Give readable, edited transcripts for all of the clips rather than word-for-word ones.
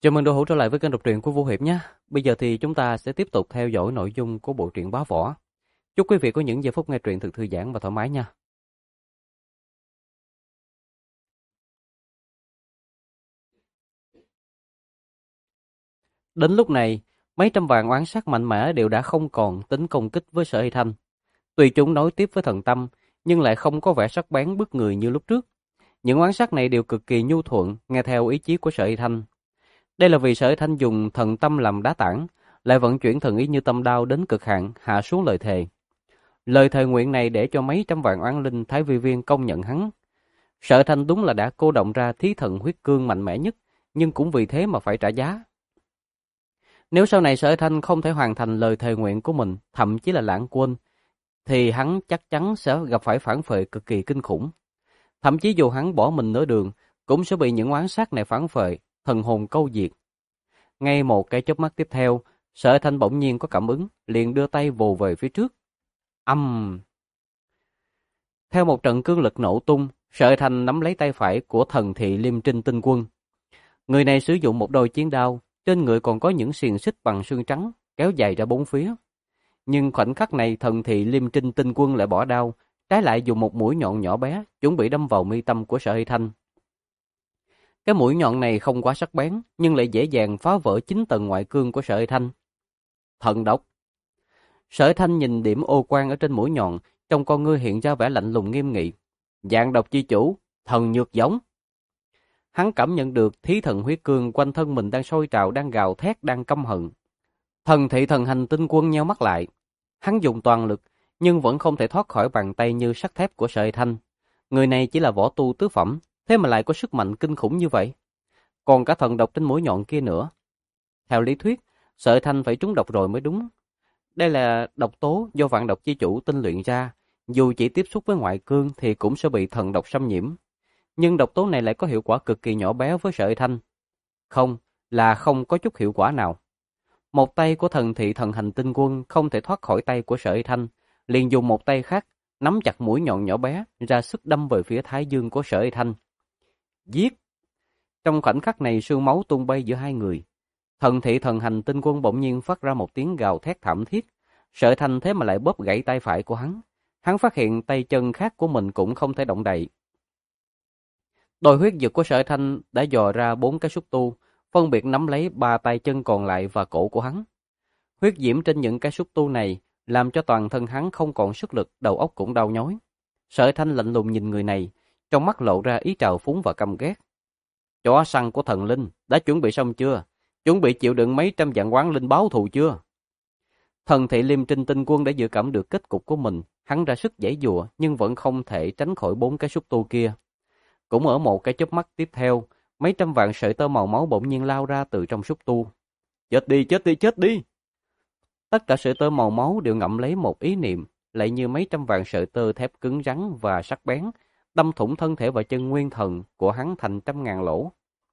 Chào mừng đội hữu trở lại với kênh đọc truyện của Vũ Hiệp nhé. Bây giờ thì chúng ta sẽ tiếp tục theo dõi nội dung của bộ truyện Bá Võ. Chúc quý vị có những giây phút nghe truyện thật thư giãn và thoải mái nha. Đến lúc này, mấy trăm vạn oán sát mạnh mẽ đều đã không còn tính công kích với Sở Hy Thanh. Tuy chúng nối tiếp với thần tâm, nhưng lại không có vẻ sắc bén bức người như lúc trước. Những oán sát này đều cực kỳ nhu thuận, nghe theo ý chí của Sở Hy Thanh. Đây là vì Sở Hy Thanh dùng thần tâm làm đá tảng, lại vận chuyển thần ý như tâm đao đến cực hạn hạ xuống lời thề. Lời thề nguyện này để cho mấy trăm vạn oán linh Thái Vi Viên công nhận hắn. Sở Thanh đúng là đã cô động ra thí thần huyết cương mạnh mẽ nhất, nhưng cũng vì thế mà phải trả giá. Nếu sau này Sở Thanh không thể hoàn thành lời thề nguyện của mình, thậm chí là lãng quên, thì hắn chắc chắn sẽ gặp phải phản phệ cực kỳ kinh khủng. Thậm chí dù hắn bỏ mình nửa đường, cũng sẽ bị những oán sát này phản phệ, thần hồn câu diệt. Ngay một cái chớp mắt tiếp theo, Sở Thanh bỗng nhiên có cảm ứng, liền đưa tay vồ về phía trước. Âm! Theo một trận cương lực nổ tung, Sở Thanh nắm lấy tay phải của thần thị Liêm Trinh Tinh Quân. Người này sử dụng một đôi chiến đao, trên người còn có những xiềng xích bằng xương trắng, kéo dài ra bốn phía. Nhưng khoảnh khắc này thần thị Liêm Trinh Tinh Quân lại bỏ đao, trái lại dùng một mũi nhọn nhỏ bé, chuẩn bị đâm vào mi tâm của Sở Hy Thanh. Cái mũi nhọn này không quá sắc bén, nhưng lại dễ dàng phá vỡ 9 tầng ngoại cương của Sở Hy Thanh. Thần độc. Sở Hy Thanh nhìn điểm ô quang ở trên mũi nhọn, trong con ngươi hiện ra vẻ lạnh lùng nghiêm nghị. Dạng độc chi chủ, thần nhược giống. Hắn cảm nhận được thí thần huyết cương quanh thân mình đang sôi trào, đang gào thét, đang căm hận. Thần thị thần hành tinh quân nheo mắt lại. Hắn dùng toàn lực, nhưng vẫn không thể thoát khỏi bàn tay như sắt thép của Sở Hy Thanh. Người này chỉ là võ tu tứ phẩm, thế mà lại có sức mạnh kinh khủng như vậy. Còn cả thần độc trên mũi nhọn kia nữa. Theo lý thuyết, Sở Hy Thanh phải trúng độc rồi mới đúng. Đây là độc tố do vạn độc chi chủ tinh luyện ra, dù chỉ tiếp xúc với ngoại cương thì cũng sẽ bị thần độc xâm nhiễm. Nhưng độc tố này lại có hiệu quả cực kỳ nhỏ bé với Sở Hy Thanh. Không có chút hiệu quả nào. Một tay của thần thị thần hành tinh quân không thể thoát khỏi tay của Sở Hy Thanh, liền dùng một tay khác, nắm chặt mũi nhọn nhỏ bé, ra sức đâm về phía thái dương của Sở Hy Thanh. Giết! Trong khoảnh khắc này sương máu tung bay giữa hai người. Thần thị thần hành tinh quân bỗng nhiên phát ra một tiếng gào thét thảm thiết. Sở Thanh thế mà lại bóp gãy tay phải của hắn. Hắn phát hiện tay chân khác của mình cũng không thể động đậy. Đôi huyết dực của Sở Thanh đã dò ra 4 cái xúc tu, phân biệt nắm lấy 3 tay chân còn lại và cổ của hắn. Huyết diễm trên những cái xúc tu này làm cho toàn thân hắn không còn sức lực, đầu óc cũng đau nhói. Sở Thanh lạnh lùng nhìn người này, trong mắt lộ ra ý trào phúng và căm ghét. Chó săn của thần linh, đã chuẩn bị xong chưa? Chuẩn bị chịu đựng mấy trăm vạn oán linh báo thù chưa? Thần thị Liêm Trinh Tinh Quân đã dự cảm được kết cục của mình, hắn ra sức giãy giụa nhưng vẫn không thể tránh khỏi 4 cái xúc tu kia. Cũng ở một cái chớp mắt tiếp theo, mấy trăm vạn sợi tơ màu máu bỗng nhiên lao ra từ trong xúc tu. Chết đi, chết đi, chết đi! Tất cả sợi tơ màu máu đều ngậm lấy một ý niệm, lại như mấy trăm vạn sợi tơ thép cứng rắn và sắc bén, đâm thủng thân thể và chân nguyên thần của hắn thành trăm ngàn lỗ.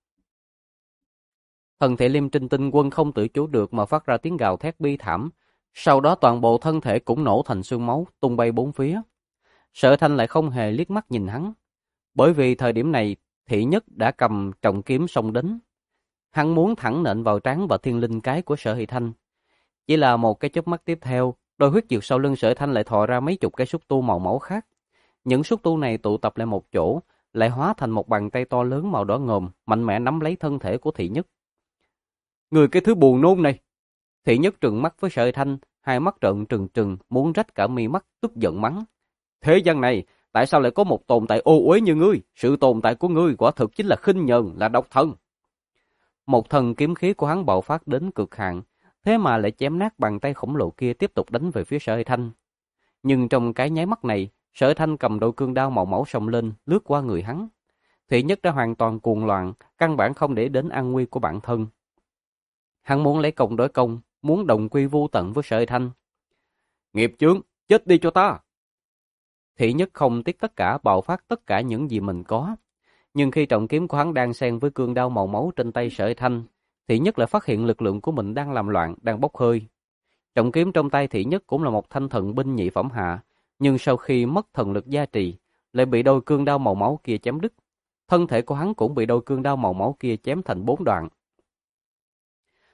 Thần thể Liêm Trinh Tinh Quân không tự chủ được mà phát ra tiếng gào thét bi thảm, sau đó toàn bộ thân thể cũng nổ thành xương máu, tung bay bốn phía. Sở Thanh lại không hề liếc mắt nhìn hắn, bởi vì thời điểm này Thị Nhất đã cầm trọng kiếm xông đến. Hắn muốn thẳng nện vào trán và thiên linh cái của Sở Hy Thanh. Chỉ là một cái chớp mắt tiếp theo, đôi huyết dược sau lưng Sở Thanh lại thò ra mấy chục cái xúc tu màu máu khác. Những xúc tu này tụ tập lại một chỗ, lại hóa thành một bàn tay to lớn màu đỏ ngòm, mạnh mẽ nắm lấy thân thể của Thị Nhất. Người cái thứ buồn nôn này! Thị Nhất trừng mắt với Sở Hy Thanh, hai mắt trợn trừng trừng, muốn rách cả mi mắt, tức giận mắng. Thế gian này, tại sao lại có một tồn tại ô uế như ngươi? Sự tồn tại của ngươi quả thực chính là khinh nhờn, là độc thân. Một thần kiếm khí của hắn bạo phát đến cực hạn, thế mà lại chém nát bàn tay khổng lồ kia, tiếp tục đánh về phía Sở Hy Thanh. Nhưng trong cái nháy mắt này, Sở Hy Thanh cầm đôi cương đao màu máu xông lên, lướt qua người hắn. Thị Nhất đã hoàn toàn cuồng loạn, căn bản không để đến an nguy của bản thân. Hắn muốn lấy công đối công, muốn đồng quy vu tận với Sở Hy Thanh. Nghiệp chướng, chết đi cho ta! Thị Nhất không tiếc tất cả, bạo phát tất cả những gì mình có. Nhưng khi trọng kiếm của hắn đang xen với cương đao màu máu trên tay Sở Hy Thanh, Thị Nhất lại phát hiện lực lượng của mình đang làm loạn, đang bốc hơi. Trọng kiếm trong tay Thị Nhất cũng là một thanh thần binh nhị phẩm hạ, nhưng sau khi mất thần lực gia trì, lại bị đôi cương đao màu máu kia chém đứt. Thân thể của hắn cũng bị đôi cương đao màu máu kia chém thành 4 đoạn.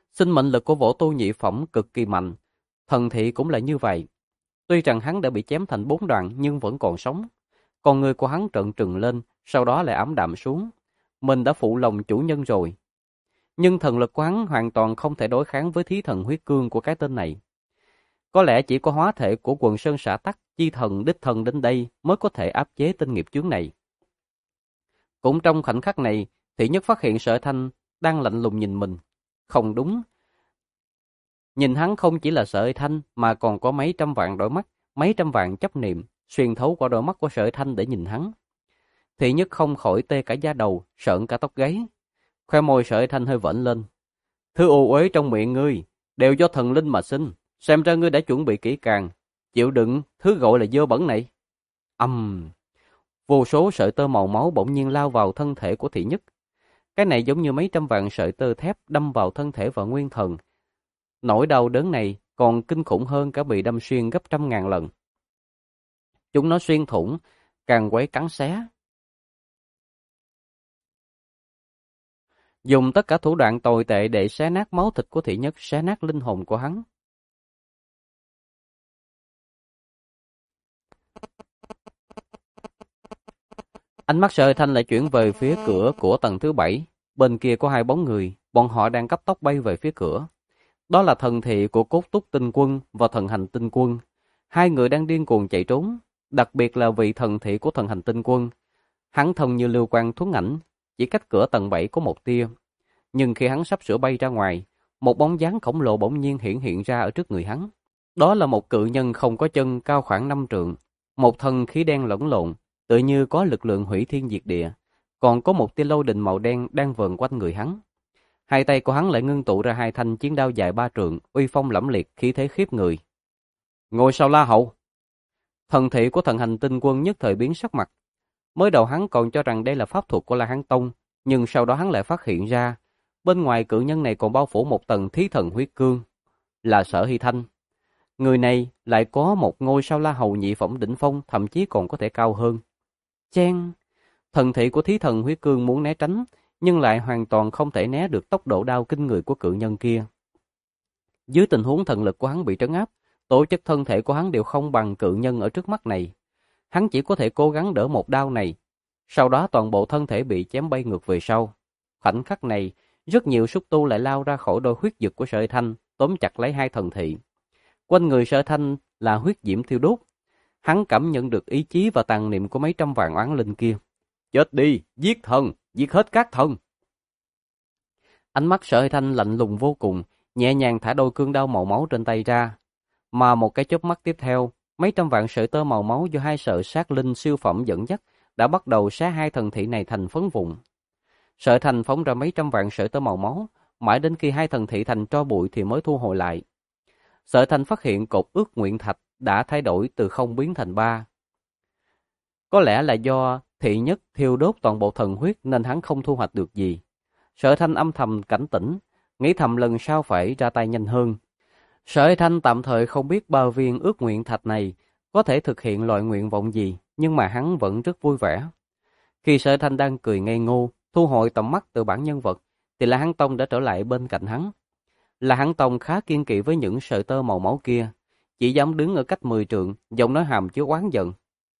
Sinh mệnh lực của Võ Tu nhị phẩm cực kỳ mạnh, thần thị cũng là như vậy. Tuy rằng hắn đã bị chém thành 4 đoạn nhưng vẫn còn sống. Con người của hắn trợn trừng lên, sau đó lại ảm đạm xuống. Mình đã phụ lòng chủ nhân rồi. Nhưng thần lực của hắn hoàn toàn không thể đối kháng với thí thần huyết cương của cái tên này. Có lẽ chỉ có hóa thể của quần sơn xã tắc, chi thần đích thần đến đây mới có thể áp chế tên nghiệp chướng này. Cũng trong khoảnh khắc này, Thị Nhất phát hiện Sở Thanh đang lạnh lùng nhìn mình. Không đúng. Nhìn hắn không chỉ là Sở Thanh mà còn có mấy trăm vạn đôi mắt, mấy trăm vạn chấp niệm, xuyên thấu qua đôi mắt của Sở Thanh để nhìn hắn. Thị Nhất không khỏi tê cả da đầu, sợn cả tóc gáy. Khoe môi Sở Thanh hơi vểnh lên. Thứ ô uế trong miệng ngươi, đều do thần linh mà sinh. Xem ra ngươi đã chuẩn bị kỹ càng, chịu đựng thứ gọi là dơ bẩn này. Vô số sợi tơ màu máu bỗng nhiên lao vào thân thể của Thị Nhất. Cái này giống như mấy trăm vạn sợi tơ thép đâm vào thân thể và nguyên thần. Nỗi đau đớn này còn kinh khủng hơn cả bị đâm xuyên gấp 100.000 lần. Chúng nó xuyên thủng, càng quấy cắn xé. Dùng tất cả thủ đoạn tồi tệ để xé nát máu thịt của Thị Nhất, xé nát linh hồn của hắn. Ánh mắt Sở Thanh lại chuyển về phía cửa của tầng thứ 7. Bên kia có 2 bóng người, bọn họ đang cấp tốc bay về phía cửa. Đó là thần thị của Cốt Túc Tinh Quân và thần hành Tinh Quân. 2 người đang điên cuồng chạy trốn, đặc biệt là vị thần thị của thần hành Tinh Quân. Hắn thông như lưu quang thuấn ảnh, chỉ cách cửa tầng 7 có một tia. Nhưng khi hắn sắp sửa bay ra ngoài, một bóng dáng khổng lồ bỗng nhiên hiện ra ở trước người hắn. Đó là một cự nhân không có chân, cao khoảng 5 trượng, một thân khí đen lẫn lộn, tự như có lực lượng hủy thiên diệt địa, còn có một tia lôi đình màu đen đang vờn quanh người hắn. 2 tay của hắn lại ngưng tụ ra 2 thanh chiến đao dài 3 trượng, uy phong lẫm liệt, khí thế khiếp người. Ngôi sao La Hậu. Thần thị của thần hành Tinh Quân nhất thời biến sắc mặt. Mới đầu hắn còn cho rằng đây là pháp thuật của La Hán Tông, nhưng sau đó hắn lại phát hiện ra, bên ngoài cự nhân này còn bao phủ một tầng thí thần huyết cương, là Sở Hy Thanh. Người này lại có một ngôi sao La Hầu nhị phẩm đỉnh phong, thậm chí còn có thể cao hơn. Chen! Thần thị của thí thần huyết cương muốn né tránh, nhưng lại hoàn toàn không thể né được tốc độ đao kinh người của cự nhân kia. Dưới tình huống thần lực của hắn bị trấn áp, tổ chức thân thể của hắn đều không bằng cự nhân ở trước mắt này. Hắn chỉ có thể cố gắng đỡ một đao này, sau đó toàn bộ thân thể bị chém bay ngược về sau. Khoảnh khắc này, rất nhiều xúc tu lại lao ra khỏi đôi huyết dực của Sở Thanh, tóm chặt lấy 2 thần thị. Quanh người Sở Thanh là huyết diễm thiêu đốt. Hắn cảm nhận được ý chí và tàn niệm của mấy trăm vạn oán linh kia. Chết đi, giết thần, giết hết các thần. Ánh mắt Sở Thanh lạnh lùng vô cùng, nhẹ nhàng thả đôi cương đao màu máu trên tay ra. Mà một cái chớp mắt tiếp theo, mấy trăm vạn sợi tơ màu máu do 2 sợi sát linh siêu phẩm dẫn dắt đã bắt đầu xé 2 thần thị này thành phấn vụn. Sở Thanh phóng ra mấy trăm vạn sợi tơ màu máu, mãi đến khi 2 thần thị thành tro bụi thì mới thu hồi lại. Sở Thanh phát hiện cột ước nguyện thạch đã thay đổi từ 0 biến thành 3. Có lẽ là do Thị Nhất thiêu đốt toàn bộ thần huyết nên hắn không thu hoạch được gì. Sở Thanh âm thầm cảnh tỉnh, nghĩ thầm lần sau phải ra tay nhanh hơn. Sở Thanh tạm thời không biết 3 viên ước nguyện thạch này có thể thực hiện loại nguyện vọng gì, nhưng mà hắn vẫn rất vui vẻ. Khi Sở Thanh đang cười ngây ngô, thu hồi tầm mắt từ bản nhân vật, thì La Hán Tông đã trở lại bên cạnh hắn. La Hán Tông khá kiên kỵ với những sợi tơ màu máu kia, chỉ dám đứng ở cách 10 trượng, giọng nói hàm chứa oán giận.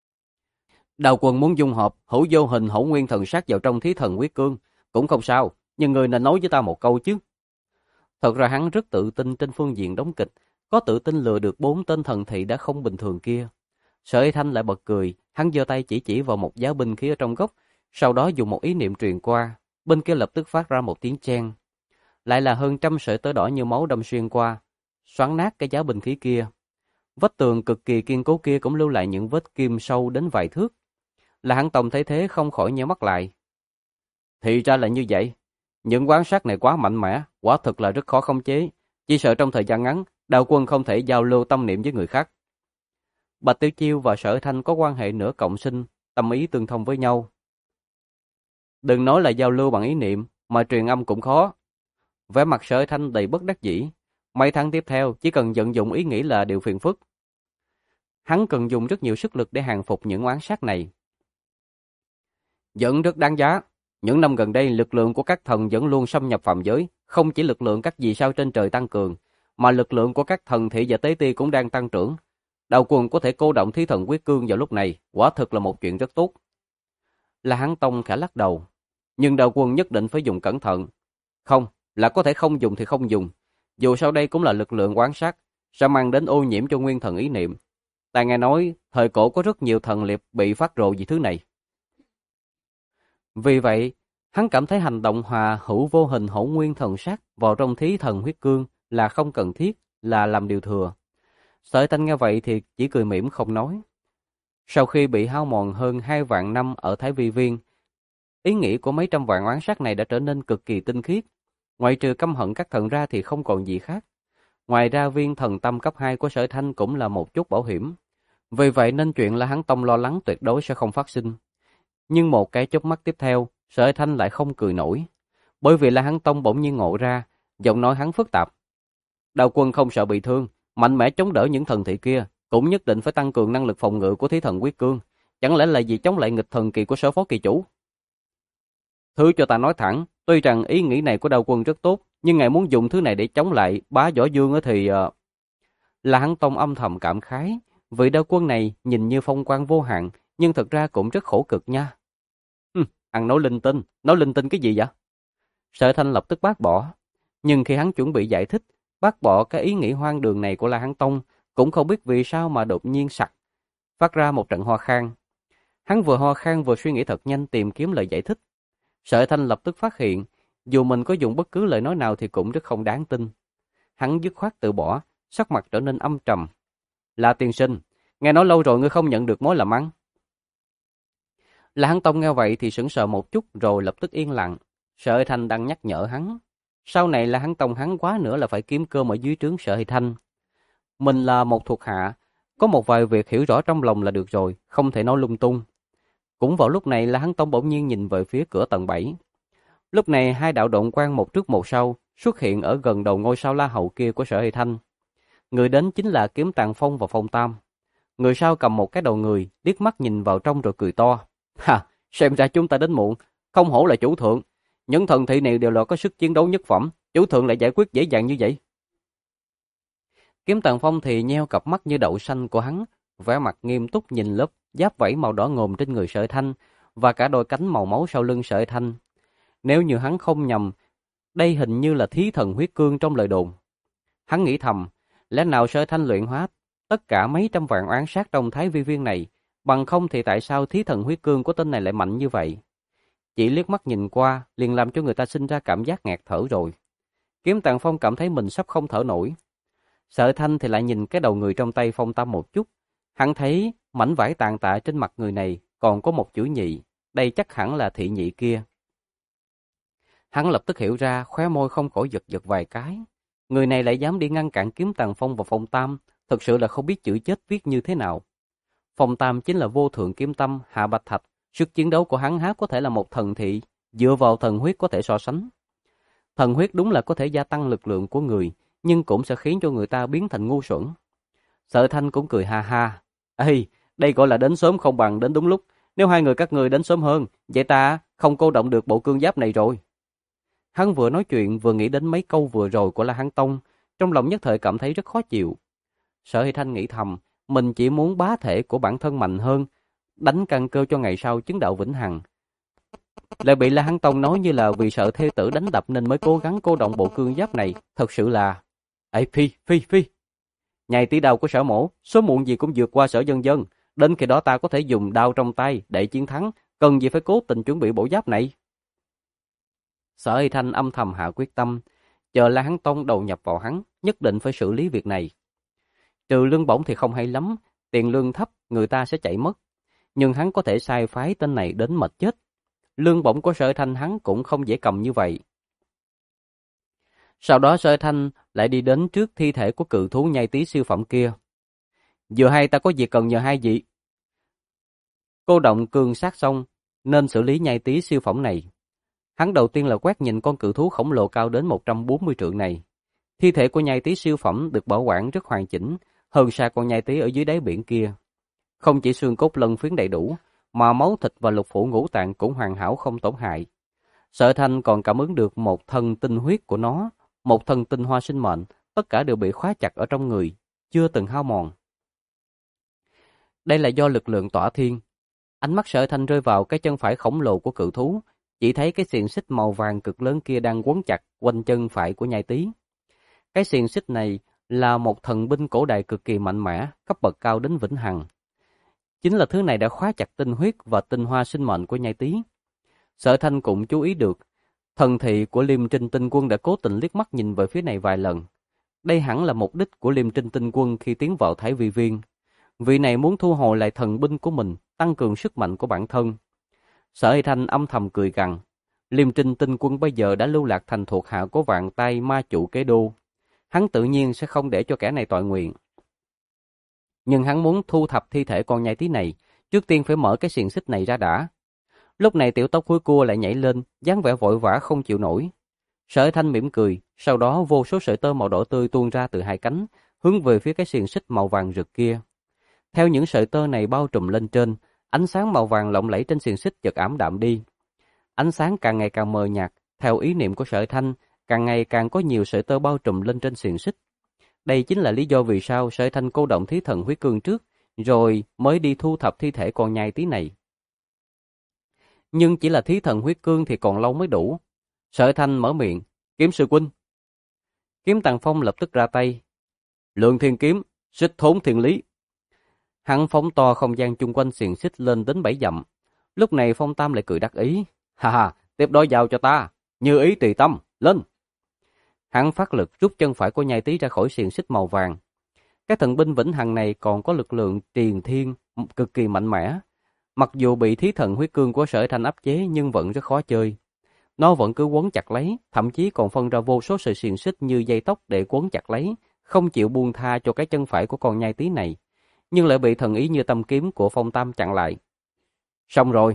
Đào quân muốn dung hợp hữu vô hình hữu nguyên thần sát vào trong thí thần huyết cương, cũng không sao, nhưng người nên nói với ta một câu chứ. Thật ra hắn rất tự tin trên phương diện đóng kịch, có tự tin lừa được 4 tên thần thị đã không bình thường kia. Sở Y Thanh lại bật cười, hắn giơ tay chỉ vào một giáo binh khí ở trong góc, sau đó dùng một ý niệm truyền qua, bên kia lập tức phát ra một tiếng chen. Lại là hơn trăm sợi tơ đỏ như máu đâm xuyên qua, xoắn nát cái giáo binh khí kia. Vách tường cực kỳ kiên cố kia cũng lưu lại những vết kim sâu đến vài thước. Là Hán Tông thấy thế không khỏi nhíu mắt lại. Thì ra là như vậy. Những quán sát này quá mạnh mẽ, quả thực là rất khó khống chế. Chỉ sợ trong thời gian ngắn, Đào Quân không thể giao lưu tâm niệm với người khác. Bạch Tiểu Chiêu và Sở Thanh có quan hệ nửa cộng sinh, tâm ý tương thông với nhau. Đừng nói là giao lưu bằng ý niệm, mà truyền âm cũng khó. Vẻ mặt Sở Thanh đầy bất đắc dĩ. Mấy tháng tiếp theo, chỉ cần vận dụng ý nghĩ là điều phiền phức. Hắn cần dùng rất nhiều sức lực để hàng phục những oán sát này. Vẫn rất đáng giá. Những năm gần đây, lực lượng của các thần vẫn luôn xâm nhập phàm giới, không chỉ lực lượng các vì sao trên trời tăng cường, mà lực lượng của các thần thị và tế ti cũng đang tăng trưởng. Đạo Quân có thể cô động Thí Thần Quyết Cương vào lúc này, quả thực là một chuyện rất tốt. La Hán Tông khẽ lắc đầu, nhưng Đạo Quân nhất định phải dùng cẩn thận. Không, là có thể không dùng thì không dùng. Dù sau đây cũng là lực lượng oán sát, sẽ mang đến ô nhiễm cho nguyên thần ý niệm. Ta nghe nói, thời cổ có rất nhiều thần liệt bị phát rồ vì thứ này. Vì vậy, hắn cảm thấy hành động hòa hữu vô hình hỗn nguyên thần sát vào trong Thí Thần Huyết Cương là không cần thiết, là làm điều thừa. Sở Thanh nghe vậy thì chỉ cười mỉm không nói. Sau khi bị hao mòn hơn 2 vạn năm ở Thái Vi Viên, ý nghĩ của mấy trăm vạn oán sát này đã trở nên cực kỳ tinh khiết. Ngoại trừ căm hận các thần ra thì không còn gì khác. Ngoài ra viên thần tâm cấp 2 của Sở Thanh cũng là một chút bảo hiểm. Vì vậy nên chuyện La Hán Tông lo lắng tuyệt đối sẽ không phát sinh. Nhưng một cái chớp mắt tiếp theo, Sở Thanh lại không cười nổi. Bởi vì La Hán Tông bỗng nhiên ngộ ra, giọng nói hắn phức tạp. Đạo Quân không sợ bị thương, mạnh mẽ chống đỡ những thần thị kia, cũng nhất định phải tăng cường năng lực phòng ngự của Thí Thần Quyết Cương. Chẳng lẽ là vì chống lại nghịch thần kỳ của Sở Phó Kỳ Chủ? Thứ cho ta nói thẳng, tuy rằng ý nghĩ này của Đạo Quân rất tốt, nhưng ngài muốn dùng thứ này để chống lại Bá Võ Dương thì... La Hán Tông âm thầm cảm khái, vị Đạo Quân này nhìn như phong quang vô hạn, nhưng thật ra cũng rất khổ cực nha. Ăn nói linh tinh cái gì vậy? Sở Thanh lập tức bác bỏ, nhưng khi hắn chuẩn bị giải thích, bác bỏ cái ý nghĩ hoang đường này của La Hán Tông, cũng không biết vì sao mà đột nhiên sặc, phát ra một trận ho khan. Hắn vừa ho khan vừa suy nghĩ thật nhanh tìm kiếm lời giải thích. Sở Thanh lập tức phát hiện, dù mình có dùng bất cứ lời nói nào thì cũng rất không đáng tin. Hắn dứt khoát từ bỏ, sắc mặt trở nên âm trầm. La tiên sinh, nghe nói lâu rồi ngươi không nhận được mối làm ăn. La Hán Tông nghe vậy thì sững sờ một chút rồi lập tức yên lặng. Sở Hy Thanh đang nhắc nhở hắn. Sau này La Hán Tông hắn quá nữa là phải kiếm cơm ở dưới trướng Sở Hy Thanh. Mình là một thuộc hạ, có một vài việc hiểu rõ trong lòng là được rồi, không thể nói lung tung. Cũng vào lúc này La Hán Tông bỗng nhiên nhìn về phía cửa tầng 7. Lúc này hai đạo động quang một trước một sau xuất hiện ở gần đầu ngôi sao La Hầu kia của Sở Hy Thanh. Người đến chính là Kiếm Tàng Phong và Phong Tam. Người sau cầm một cái đầu người, liếc mắt nhìn vào trong rồi cười to. Ha, xem ra chúng ta đến muộn, không hổ là chủ thượng. Những thần thị này đều là có sức chiến đấu nhất phẩm, chủ thượng lại giải quyết dễ dàng như vậy. Kiếm Tàng Phong thì nheo cặp mắt như đậu xanh của hắn, vẻ mặt nghiêm túc nhìn lớp giáp vảy màu đỏ ngòm trên người Sở Thanh và cả đôi cánh màu máu sau lưng Sở Thanh. Nếu như hắn không nhầm, đây hình như là Thí Thần Huyết Cương trong lời đồn. Hắn nghĩ thầm, lẽ nào Sở Thanh luyện hóa tất cả mấy trăm vạn oán sát trong Thái Vi Viên này, bằng không thì tại sao Thí Thần Huyết Cương của tên này lại mạnh như vậy? Chỉ liếc mắt nhìn qua, liền làm cho người ta sinh ra cảm giác nghẹt thở rồi. Kiếm Tàng Phong cảm thấy mình sắp không thở nổi. Sở Thanh thì lại nhìn cái đầu người trong tay Phong Tam một chút. Hắn thấy mảnh vải tàn tạ trên mặt người này còn có một chữ nhị, đây chắc hẳn là thị nhị kia. Hắn lập tức hiểu ra, khóe môi không khỏi giật giật vài cái. Người này lại dám đi ngăn cản Kiếm Tàng Phong và Phong Tam, thực sự là không biết chữ chết viết như thế nào. Phong Tam chính là vô thượng kiếm tâm Hạ Bạch Thạch, sức chiến đấu của hắn há có thể là một thần thị, dựa vào thần huyết có thể so sánh. Thần huyết đúng là có thể gia tăng lực lượng của người, nhưng cũng sẽ khiến cho người ta biến thành ngu xuẩn. Sở Thanh cũng cười ha ha. Ê, đây gọi là đến sớm không bằng đến đúng lúc. Nếu hai người các ngươi đến sớm hơn, vậy ta không cô động được bộ cương giáp này rồi. Hắn vừa nói chuyện vừa nghĩ đến mấy câu vừa rồi của La Hán Tông, trong lòng nhất thời cảm thấy rất khó chịu. Sở Hy Thanh nghĩ thầm, mình chỉ muốn bá thể của bản thân mạnh hơn, đánh căn cơ cho ngày sau chứng đạo vĩnh hằng. Lại bị La Hán Tông nói như là vì sợ thê tử đánh đập nên mới cố gắng cô động bộ cương giáp này, thật sự là... Ê phi! Nhai tí đao của Sở Mổ, số muộn gì cũng vượt qua Sở Dân Dân, đến khi đó ta có thể dùng đao trong tay để chiến thắng, cần gì phải cố tình chuẩn bị bộ giáp này. Sở Hy Thanh âm thầm hạ quyết tâm, chờ La Hán Tông đầu nhập vào hắn, nhất định phải xử lý việc này. Trừ lương bổng thì không hay lắm, tiền lương thấp người ta sẽ chạy mất, nhưng hắn có thể sai phái tên này đến mệt chết. Lương bổng của Sở Thanh hắn cũng không dễ cầm như vậy. Sau đó Sở Thanh lại đi đến trước thi thể của cự thú nhai tí siêu phẩm kia. Vừa hay ta có việc cần nhờ hai vị. Cô động cương sát xong, nên xử lý nhai tí siêu phẩm này. Hắn đầu tiên là quét nhìn con cự thú khổng lồ cao đến 140 trượng này. Thi thể của nhai tí siêu phẩm được bảo quản rất hoàn chỉnh, hơn xa con nhai tí ở dưới đáy biển kia. Không chỉ xương cốt lân phiến đầy đủ, mà máu thịt và lục phủ ngũ tạng cũng hoàn hảo không tổn hại. Sở Thanh còn cảm ứng được một thân tinh huyết của nó, một thân tinh hoa sinh mệnh, tất cả đều bị khóa chặt ở trong người, chưa từng hao mòn. Đây là do lực lượng tỏa thiên. Ánh mắt Sở Thanh rơi vào cái chân phải khổng lồ của cự thú, chỉ thấy cái xiềng xích màu vàng cực lớn kia đang quấn chặt quanh chân phải của nhai tí. Cái xiềng xích này là một thần binh cổ đại cực kỳ mạnh mẽ, cấp bậc cao đến vĩnh hằng. Chính là thứ này đã khóa chặt tinh huyết và tinh hoa sinh mệnh của nhai tí. Sở Thanh cũng chú ý được, thần thị của Liêm Trinh Tinh Quân đã cố tình liếc mắt nhìn về phía này vài lần. Đây hẳn là mục đích của Liêm Trinh Tinh Quân khi tiến vào Thái Vi Viên. Vị này muốn thu hồi lại thần binh của mình, tăng cường sức mạnh của bản thân. Sở Hy Thanh âm thầm cười gằn. Liêm Trinh Tinh Quân bây giờ đã lưu lạc thành thuộc hạ của vạn tay ma chủ Kế Đô. Hắn tự nhiên sẽ không để cho kẻ này tội nguyện. Nhưng hắn muốn thu thập thi thể con nhai tí này, trước tiên phải mở cái xiềng xích này ra đã. Lúc này tiểu tóc húi cua lại nhảy lên, dáng vẻ vội vã không chịu nổi. Sở Thanh mỉm cười, sau đó vô số sợi tơ màu đỏ tươi tuôn ra từ hai cánh, hướng về phía cái xiềng xích màu vàng rực kia. Theo những sợi tơ này bao trùm lên trên, ánh sáng màu vàng lộng lẫy trên xiềng xích chợt ảm đạm đi. Ánh sáng càng ngày càng mờ nhạt, theo ý niệm của Sở Thanh, càng ngày càng có nhiều sợi tơ bao trùm lên trên xiềng xích. Đây chính là lý do vì sao Sở Thanh cô động thí thần huyết cương trước, rồi mới đi thu thập thi thể con nhai tí này. Nhưng chỉ là thí thần huyết cương thì còn lâu mới đủ. Sở Thanh mở miệng, Kiếm sư huynh. Kiếm Tàng Phong lập tức ra tay. Lượng thiên kiếm, xích thốn thiên lý. Hắn phóng to không gian chung quanh xiềng xích lên đến 7 dặm. Lúc này Phong Tam lại cười đắc ý. Ha ha, tiếp đó giao cho ta. Như ý tùy tâm, lên. Hắn phát lực rút chân phải của nhai tí ra khỏi xiềng xích màu vàng. Cái thần binh vĩnh hằng này còn có lực lượng triền thiên cực kỳ mạnh mẽ. Mặc dù bị thí thần huyết cương của Sở Thanh áp chế nhưng vẫn rất khó chơi. Nó vẫn cứ quấn chặt lấy, thậm chí còn phân ra vô số sợi xiềng xích như dây tóc để quấn chặt lấy, không chịu buông tha cho cái chân phải của con nhai tí này, nhưng lại bị thần ý như tâm kiếm của Phong Tam chặn lại. Xong rồi.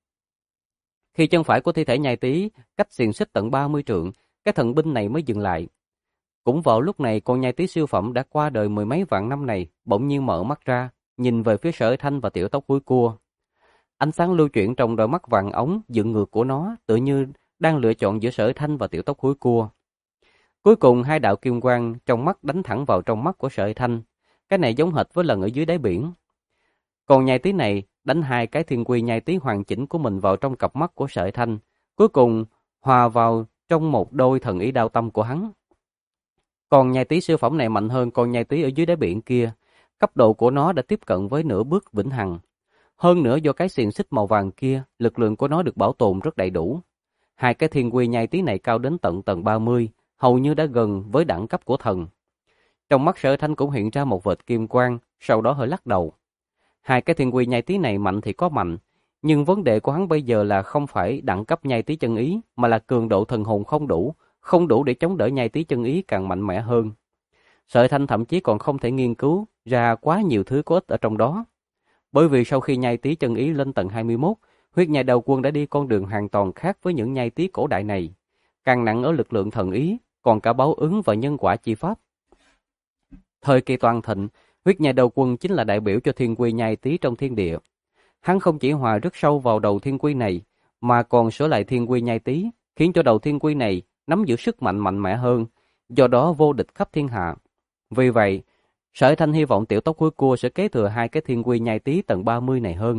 Khi chân phải của thi thể nhai tí cách xiềng xích tận 30 trượng, cái thần binh này mới dừng lại. Cũng vào lúc này, con nhai tí siêu phẩm đã qua đời mười mấy vạn năm này bỗng nhiên mở mắt ra, nhìn về phía Sở Thanh và tiểu tóc húi cua. Ánh sáng lưu chuyển trong đôi mắt vàng ống dựng ngược của nó, tự như đang lựa chọn giữa Sở Thanh và tiểu tóc húi cua. Cuối cùng hai đạo kim quang trong mắt đánh thẳng vào trong mắt của Sở Thanh. Cái này giống hệt với lần ở dưới đáy biển. Còn nhai tí này đánh hai cái thiên quy nhai tí hoàn chỉnh của mình vào trong cặp mắt của Sở Thanh, cuối cùng hòa vào trong một đôi thần ý đao tâm của hắn. Còn nhai tí siêu phẩm này mạnh hơn con nhai tí ở dưới đáy biển kia, cấp độ của nó đã tiếp cận với nửa bước vĩnh hằng. Hơn nữa do cái xiềng xích màu vàng kia, lực lượng của nó được bảo tồn rất đầy đủ. Hai cái thiên quy nhai tí này cao đến tận tầng 30, hầu như đã gần với đẳng cấp của thần. Trong mắt Sở Thanh cũng hiện ra một vệt kim quang, sau đó hơi lắc đầu. Hai cái thiên quy nhai tí này mạnh thì có mạnh, nhưng vấn đề của hắn bây giờ là không phải đẳng cấp nhai tí chân ý, mà là cường độ thần hồn không đủ để chống đỡ nhai tí chân ý càng mạnh mẽ hơn. Sở Thanh thậm chí còn không thể nghiên cứu ra quá nhiều thứ có ích ở trong đó. Bởi vì sau khi nhai tí chân ý lên tầng 21, huyết nhai đầu quân đã đi con đường hoàn toàn khác với những nhai tí cổ đại này, càng nặng ở lực lượng thần ý, còn cả báo ứng và nhân quả chi pháp. Thời kỳ toàn thịnh, huyết nhai đầu quân chính là đại biểu cho thiên quy nhai tí trong thiên địa. Hắn không chỉ hòa rất sâu vào đầu thiên quy này, mà còn sửa lại thiên quy nhai tí, khiến cho đầu thiên quy này nắm giữ sức mạnh mạnh mẽ hơn, do đó vô địch khắp thiên hạ. Vì vậy, Sở Thanh hy vọng tiểu tóc húi cua sẽ kế thừa hai cái thiên quy nhai tí tầng 30 này hơn.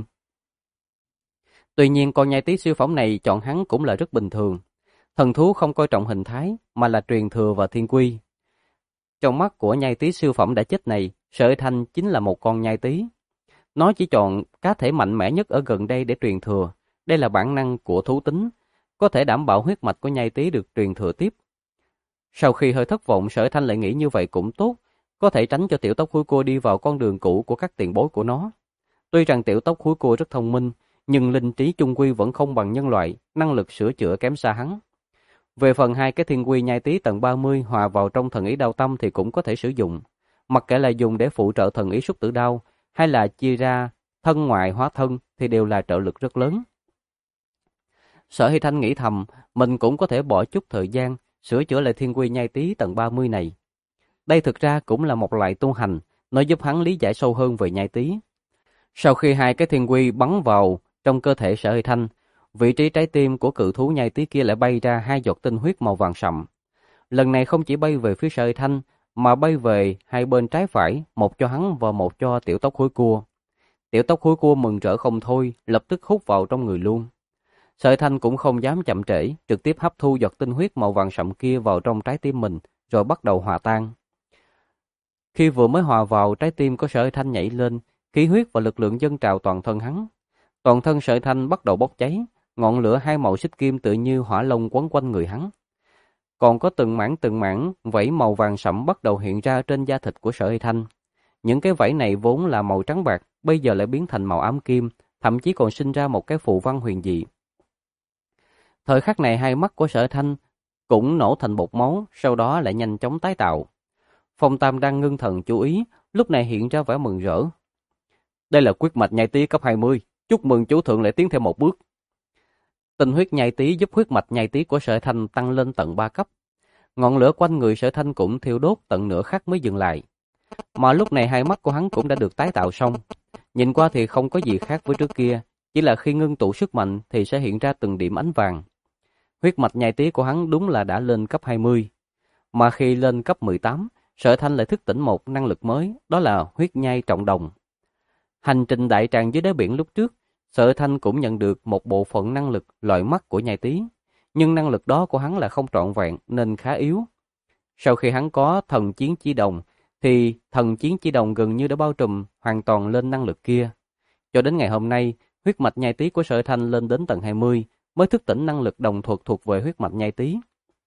Tuy nhiên con nhai tí siêu phẩm này chọn hắn cũng là rất bình thường. Thần thú không coi trọng hình thái, mà là truyền thừa và thiên quy. Trong mắt của nhai tí siêu phẩm đã chết này, Sở Thanh chính là một con nhai tí. Nó chỉ chọn cá thể mạnh mẽ nhất ở gần đây để truyền thừa. Đây là bản năng của thú tính, có thể đảm bảo huyết mạch của nhai tí được truyền thừa tiếp. Sau khi hơi thất vọng, Sở Thanh lại nghĩ như vậy cũng tốt, có thể tránh cho tiểu tóc húi cua đi vào con đường cũ của các tiền bối của nó. Tuy rằng tiểu tóc húi cua rất thông minh, nhưng linh trí chung quy vẫn không bằng nhân loại, năng lực sửa chữa kém xa hắn. Về phần hai cái thiên quy nhai tí tầng 30 hòa vào trong thần ý đao tâm thì cũng có thể sử dụng, mặc kệ là dùng để phụ trợ thần ý xúc tử đao, hay là chia ra thân ngoại hóa thân thì đều là trợ lực rất lớn. Sở Hy Thanh nghĩ thầm, mình cũng có thể bỏ chút thời gian sửa chữa lại thiên quy nhai tí tầng 30 này. Đây thực ra cũng là một loại tu hành, nó giúp hắn lý giải sâu hơn về nhai tí. Sau khi hai cái thiên quy bắn vào trong cơ thể Sở Hy Thanh, vị trí trái tim của cự thú nhai tí kia lại bay ra 2 giọt tinh huyết màu vàng sậm. Lần này không chỉ bay về phía Sợi Thanh, mà bay về hai bên trái phải, một cho hắn và một cho tiểu tóc hối cua. Tiểu tóc hối cua mừng rỡ không thôi, lập tức hút vào trong người luôn. Sợi Thanh cũng không dám chậm trễ, trực tiếp hấp thu giọt tinh huyết màu vàng sậm kia vào trong trái tim mình, rồi bắt đầu hòa tan. Khi vừa mới hòa vào, trái tim của Sợi Thanh nhảy lên, khí huyết và lực lượng dâng trào toàn thân hắn. Toàn thân Sợi Thanh bắt đầu bốc cháy, ngọn lửa hai màu xích kim tự như hỏa long quấn quanh người hắn. Còn có từng mảng vảy màu vàng sẫm bắt đầu hiện ra trên da thịt của Sợi Thanh. Những cái vảy này vốn là màu trắng bạc, bây giờ lại biến thành màu ám kim, thậm chí còn sinh ra một cái phù văn huyền dị. Thời khắc này hai mắt của Sợi Thanh cũng nổ thành bột máu, sau đó lại nhanh chóng tái tạo. Phong Tam đang ngưng thần chú ý, lúc này hiện ra vẻ mừng rỡ. Đây là quyết mạch nhai tí cấp 20, chúc mừng chủ thượng lại tiến thêm một bước. Tinh huyết nhai tí giúp huyết mạch nhai tí của Sợi Thanh tăng lên tận 3 cấp. Ngọn lửa quanh người Sợi Thanh cũng thiêu đốt tận nửa khắc mới dừng lại. Mà lúc này hai mắt của hắn cũng đã được tái tạo xong. Nhìn qua thì không có gì khác với trước kia, chỉ là khi ngưng tụ sức mạnh thì sẽ hiện ra từng điểm ánh vàng. Huyết mạch nhai tí của hắn đúng là đã lên cấp 20. Mà khi lên cấp 18, Sợi Thanh lại thức tỉnh một năng lực mới, đó là huyết nhai trọng đồng. Hành trình đại tràng dưới đáy biển lúc trước, Sợi Thanh cũng nhận được một bộ phận năng lực loại mắt của nhai tí, nhưng năng lực đó của hắn là không trọn vẹn nên khá yếu. Sau khi hắn có thần chiến chi đồng, thì thần chiến chi đồng gần như đã bao trùm hoàn toàn lên năng lực kia. Cho đến ngày hôm nay, huyết mạch nhai tí của Sợi Thanh lên đến tầng 20, mới thức tỉnh năng lực đồng thuật thuộc về huyết mạch nhai tí.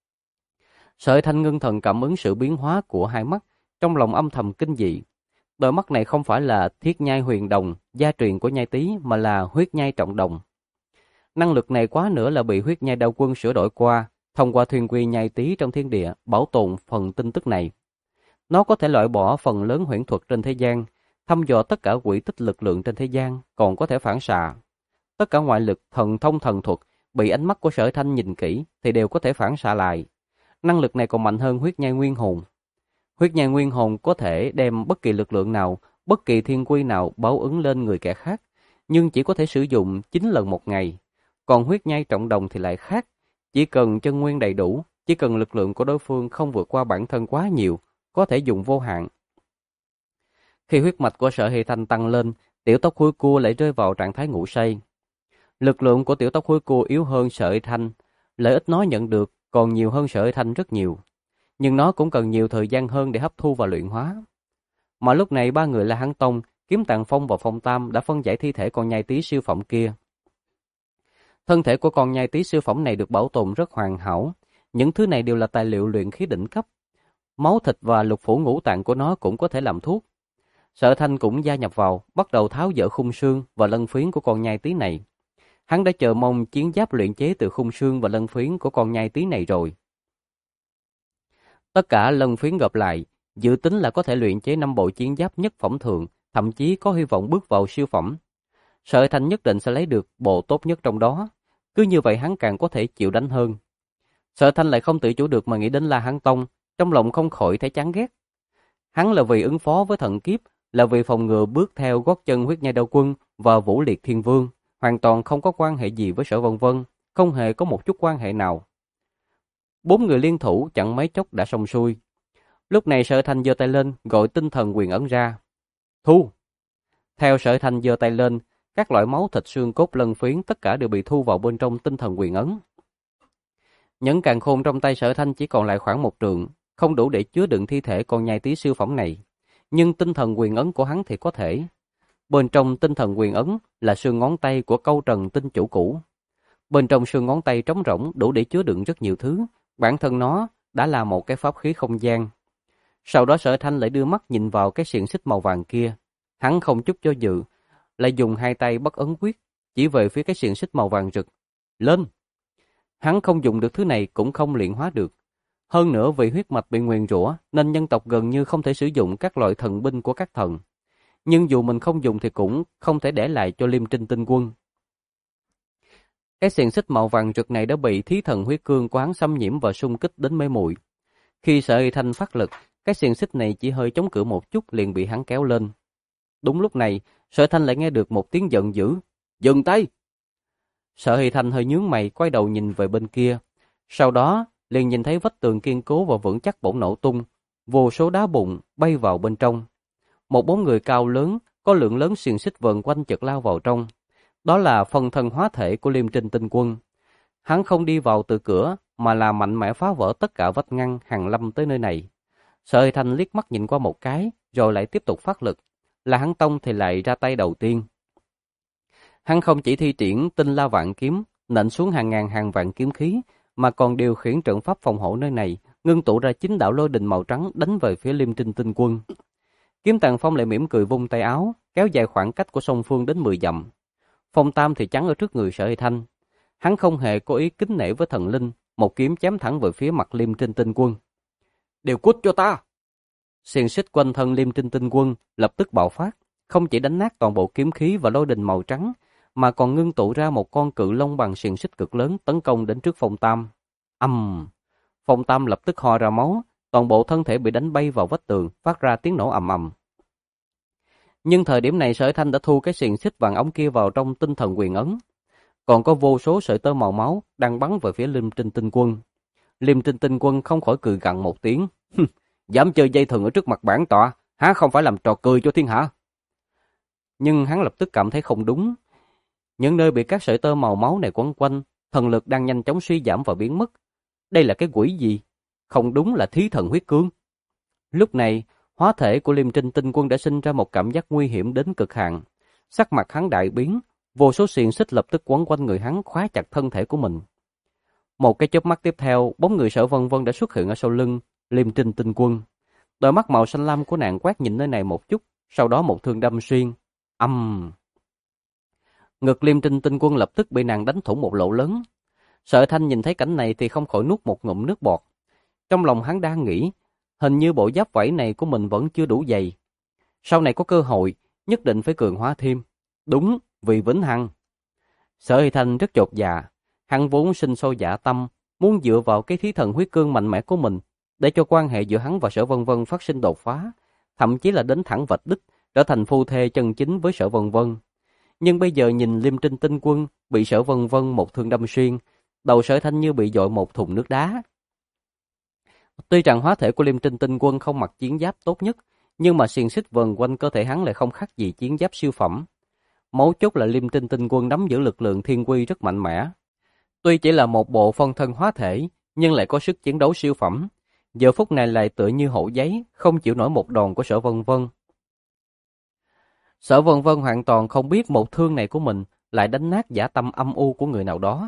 Sợi Thanh ngưng thần cảm ứng sự biến hóa của hai mắt, trong lòng âm thầm kinh dị. Đôi mắt này không phải là thiết nhai huyền đồng, gia truyền của nhai tí, mà là huyết nhai trọng đồng. Năng lực này quá nữa là bị huyết nhai đao quân sửa đổi qua, thông qua thuyền quy nhai tí trong thiên địa, bảo tồn phần tin tức này. Nó có thể loại bỏ phần lớn huyễn thuật trên thế gian, thăm dò tất cả quỹ tích lực lượng trên thế gian, còn có thể phản xạ. Tất cả ngoại lực, thần thông thần thuật, bị ánh mắt của Sợi Thanh nhìn kỹ thì đều có thể phản xạ lại. Năng lực này còn mạnh hơn huyết nhai nguyên hồn. Huyết nhai nguyên hồn có thể đem bất kỳ lực lượng nào, bất kỳ thiên quy nào báo ứng lên người kẻ khác, nhưng chỉ có thể sử dụng 9 lần một ngày. Còn huyết nhai trọng đồng thì lại khác, chỉ cần chân nguyên đầy đủ, chỉ cần lực lượng của đối phương không vượt qua bản thân quá nhiều, có thể dùng vô hạn. Khi huyết mạch của Sợi Thanh tăng lên, tiểu tóc hối cua lại rơi vào trạng thái ngủ say. Lực lượng của tiểu tóc hối cua yếu hơn Sợi Thanh, lợi ích nó nhận được còn nhiều hơn Sợi Thanh rất nhiều, nhưng nó cũng cần nhiều thời gian hơn để hấp thu và luyện hóa. Mà lúc này ba người La Hán Tông, Kiếm Tàng Phong và Phong Tam đã phân giải thi thể con nhai tí siêu phẩm kia. Thân thể của con nhai tí siêu phẩm này được bảo tồn rất hoàn hảo, những thứ này đều là tài liệu luyện khí đỉnh cấp. Máu thịt và lục phủ ngũ tạng của nó cũng có thể làm thuốc. Sợi Thanh cũng gia nhập vào, bắt đầu tháo dỡ khung xương và lân phiến của con nhai tí này. Hắn đã chờ mong chiến giáp luyện chế từ khung xương và lân phiến của con nhai tí này rồi. Tất cả lân phiến gộp lại, dự tính là có thể luyện chế 5 bộ chiến giáp nhất phẩm thượng, thậm chí có hy vọng bước vào siêu phẩm. Sợi Thanh nhất định sẽ lấy được bộ tốt nhất trong đó, cứ như vậy hắn càng có thể chịu đánh hơn. Sợi Thanh lại không tự chủ được mà nghĩ đến La Hán Tông, trong lòng không khỏi thấy chán ghét. Hắn là vì ứng phó với thần kiếp, là vì phòng ngừa bước theo gót chân huyết nhai đao quân và Vũ Liệt Thiên Vương, hoàn toàn không có quan hệ gì với Sở Vân Vân, không hề có một chút quan hệ nào. 4 người liên thủ chẳng mấy chốc đã xong xuôi. Lúc này Sợi Thanh giơ tay lên, gọi tinh thần quyền ấn ra. Thu! Theo Sợi Thanh giơ tay lên, các loại máu thịt xương cốt lân phiến tất cả đều bị thu vào bên trong tinh thần quyền ấn. Nhẫn càn khôn trong tay Sợi Thanh chỉ còn lại khoảng 1 trượng, không đủ để chứa đựng thi thể con nhai tí siêu phẩm này. Nhưng tinh thần quyền ấn của hắn thì có thể. Bên trong tinh thần quyền ấn là xương ngón tay của Câu Trần tinh chủ cũ. Bên trong xương ngón tay trống rỗng đủ để chứa đựng rất nhiều thứ, bản thân nó đã là một cái pháp khí không gian. Sau đó Sợi Thanh lại đưa mắt nhìn vào cái xiềng xích màu vàng kia. Hắn không chút do dự, lại dùng hai tay bắt ấn quyết, chỉ về phía cái xiềng xích màu vàng rực. Lên! Hắn không dùng được thứ này cũng không luyện hóa được. Hơn nữa vì huyết mạch bị nguyền rủa nên nhân tộc gần như không thể sử dụng các loại thần binh của các thần. Nhưng dù mình không dùng thì cũng không thể để lại cho Liêm Trinh tinh quân. Cái xiềng xích màu vàng rực này đã bị thí thần huyết cương của hắn xâm nhiễm và xung kích đến mê muội. Khi Sợi Thanh phát lực, cái xiềng xích này chỉ hơi chống cự một chút liền bị hắn kéo lên. Đúng lúc này, Sợi Thanh lại nghe được một tiếng giận dữ. Dừng tay! Sở Hy Thanh hơi nhướng mày quay đầu nhìn về bên kia. Sau đó liền nhìn thấy vách tường kiên cố và vững chắc bỗng nổ tung, vô số đá bụng bay vào bên trong. Một bóng người cao lớn, có lượng lớn xiềng xích vờn quanh chợt lao vào trong. Đó là phân thân hóa thể của Liêm Trinh Tinh Quân. Hắn không đi vào từ cửa, mà là mạnh mẽ phá vỡ tất cả vách ngăn hàng lâm tới nơi này. Sở Hy Thanh liếc mắt nhìn qua một cái, rồi lại tiếp tục phát lực. Là hắn Tông thì lại ra tay đầu tiên. Hắn không chỉ thi triển tinh la vạn kiếm, nện xuống hàng ngàn hàng vạn kiếm khí, mà còn điều khiển trận pháp phòng hộ nơi này, ngưng tụ ra 9 đạo lôi đình màu trắng đánh về phía Liêm Trinh Tinh Quân. Kiếm Tàng Phong lại mỉm cười vung tay áo, kéo dài khoảng cách của song phương đến 10 dặm. Phong Tam thì chắn ở trước người Sở Hy Thanh. Hắn không hề có ý kính nể với thần linh, một kiếm chém thẳng về phía mặt Liêm Trinh Tinh Quân. Đều cút cho ta! Xiềng xích quanh thân Liêm Trinh Tinh Quân lập tức bạo phát, không chỉ đánh nát toàn bộ kiếm khí và lôi đình màu trắng, mà còn ngưng tụ ra một con cự long bằng xiềng xích cực lớn tấn công đến trước Phong Tam. Phong Tam lập tức ho ra máu, toàn bộ thân thể bị đánh bay vào vách tường, phát ra tiếng nổ ầm ầm. Nhưng thời điểm này Sở Hy Thanh đã thu cái xiềng xích vàng ống kia vào trong tinh thần quyền ấn. Còn có vô số sợi tơ màu máu đang bắn về phía Liêm Trinh Tinh Quân. Liêm Trinh Tinh Quân không khỏi cười gằn một tiếng. Dám chơi dây thừng ở trước mặt bản tọa, há không phải làm trò cười cho thiên hạ? Nhưng hắn lập tức cảm thấy không đúng. Những nơi bị các sợi tơ màu máu này quấn quanh, thần lực đang nhanh chóng suy giảm và biến mất. Đây là cái quỷ gì? Không đúng là thí thần huyết cương. Lúc này, hóa thể của Liêm Trinh Tinh Quân đã sinh ra một cảm giác nguy hiểm đến cực hạn. Sắc mặt hắn đại biến, vô số xiềng xích lập tức quấn quanh người hắn khóa chặt thân thể của mình. Một cái chớp mắt tiếp theo, bóng người Sở Vân Vân đã xuất hiện ở sau lưng Liêm Trinh Tinh Quân. Đôi mắt màu xanh lam của nàng quét nhìn nơi này một chút, sau đó một thương đâm xuyên. Ngực Liêm Trinh Tinh Quân lập tức bị nàng đánh thủng một lỗ lớn. Sở Thanh nhìn thấy cảnh này thì không khỏi nuốt một ngụm nước bọt. Trong lòng hắn đang nghĩ, hình như bộ giáp vảy này của mình vẫn chưa đủ dày. Sau này có cơ hội, nhất định phải cường hóa thêm. Đúng, vì vĩnh hằng. Sở Hy Thanh rất chột dạ. Hắn vốn sinh sôi dạ tâm, muốn dựa vào cái thí thần huyết cương mạnh mẽ của mình, để cho quan hệ giữa hắn và Sở Vân Vân phát sinh đột phá, thậm chí là đến thẳng vạch đích, trở thành phu thê chân chính với Sở Vân Vân. Nhưng bây giờ nhìn Liêm Trinh Tinh Quân bị Sở Vân Vân một thương đâm xuyên, đầu Sở Thanh như bị dội một thùng nước đá. Tuy rằng hóa thể của Liêm Trinh Tinh Quân không mặc chiến giáp tốt nhất, nhưng mà xiềng xích vần quanh cơ thể hắn lại không khác gì chiến giáp siêu phẩm. Mấu chốt là Liêm Trinh Tinh Quân nắm giữ lực lượng thiên quy rất mạnh mẽ. Tuy chỉ là một bộ phân thân hóa thể, nhưng lại có sức chiến đấu siêu phẩm. Giờ phút này lại tựa như hổ giấy, không chịu nổi một đòn của Sở Vân Vân. Sở Vân Vân hoàn toàn không biết một thương này của mình lại đánh nát dã tâm âm u của người nào đó.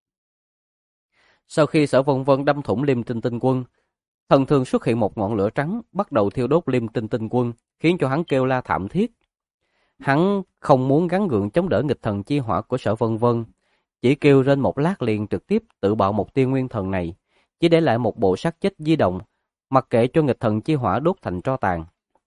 Sau khi Sở Vân Vân đâm thủng Liêm Trinh Tinh Quân, thần thường xuất hiện một ngọn lửa trắng bắt đầu thiêu đốt Liêm Trinh Tinh Quân, khiến cho hắn kêu la thảm thiết. Hắn không muốn gắng gượng chống đỡ nghịch thần chi hỏa của Sở Vân Vân, chỉ kêu rên một lát liền trực tiếp tự bạo một tia nguyên thần này, chỉ để lại một bộ xác chết di động, mặc kệ cho nghịch thần chi hỏa đốt thành tro tàn.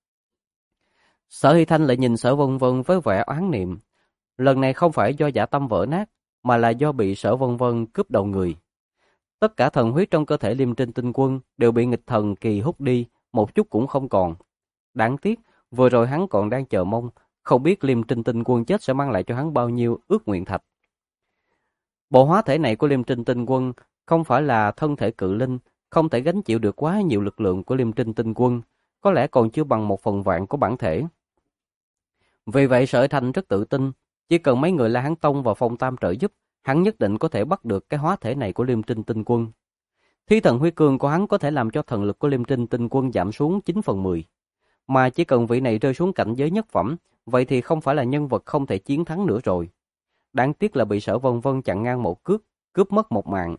Sở Hy Thanh lại nhìn Sở Vân Vân với vẻ oán niệm. Lần này không phải do dã tâm vỡ nát, mà là do bị Sở Vân Vân cướp đầu người. Tất cả thần huyết trong cơ thể Liêm Trinh Tinh Quân đều bị nghịch thần kỳ hút đi, một chút cũng không còn. Đáng tiếc, vừa rồi hắn còn đang chờ mong, không biết Liêm Trinh Tinh Quân chết sẽ mang lại cho hắn bao nhiêu ước nguyện thạch. Bộ hóa thể này của Liêm Trinh Tinh Quân không phải là thân thể cự linh, không thể gánh chịu được quá nhiều lực lượng của Liêm Trinh Tinh Quân, có lẽ còn chưa bằng 1/1000 của bản thể. Vì vậy Sở Thanh rất tự tin, chỉ cần mấy người La Hán Tông và Phong Tam trợ giúp, hắn nhất định có thể bắt được cái hóa thể này của Liêm Trinh Tinh Quân. Thí thần huyết cương của hắn có thể làm cho thần lực của Liêm Trinh Tinh Quân giảm xuống 9/10. Mà chỉ cần vị này rơi xuống cảnh giới nhất phẩm, vậy thì không phải là nhân vật không thể chiến thắng nữa rồi. Đáng tiếc là bị Sở Vân Vân chặn ngang một cước, cướp mất một mạng.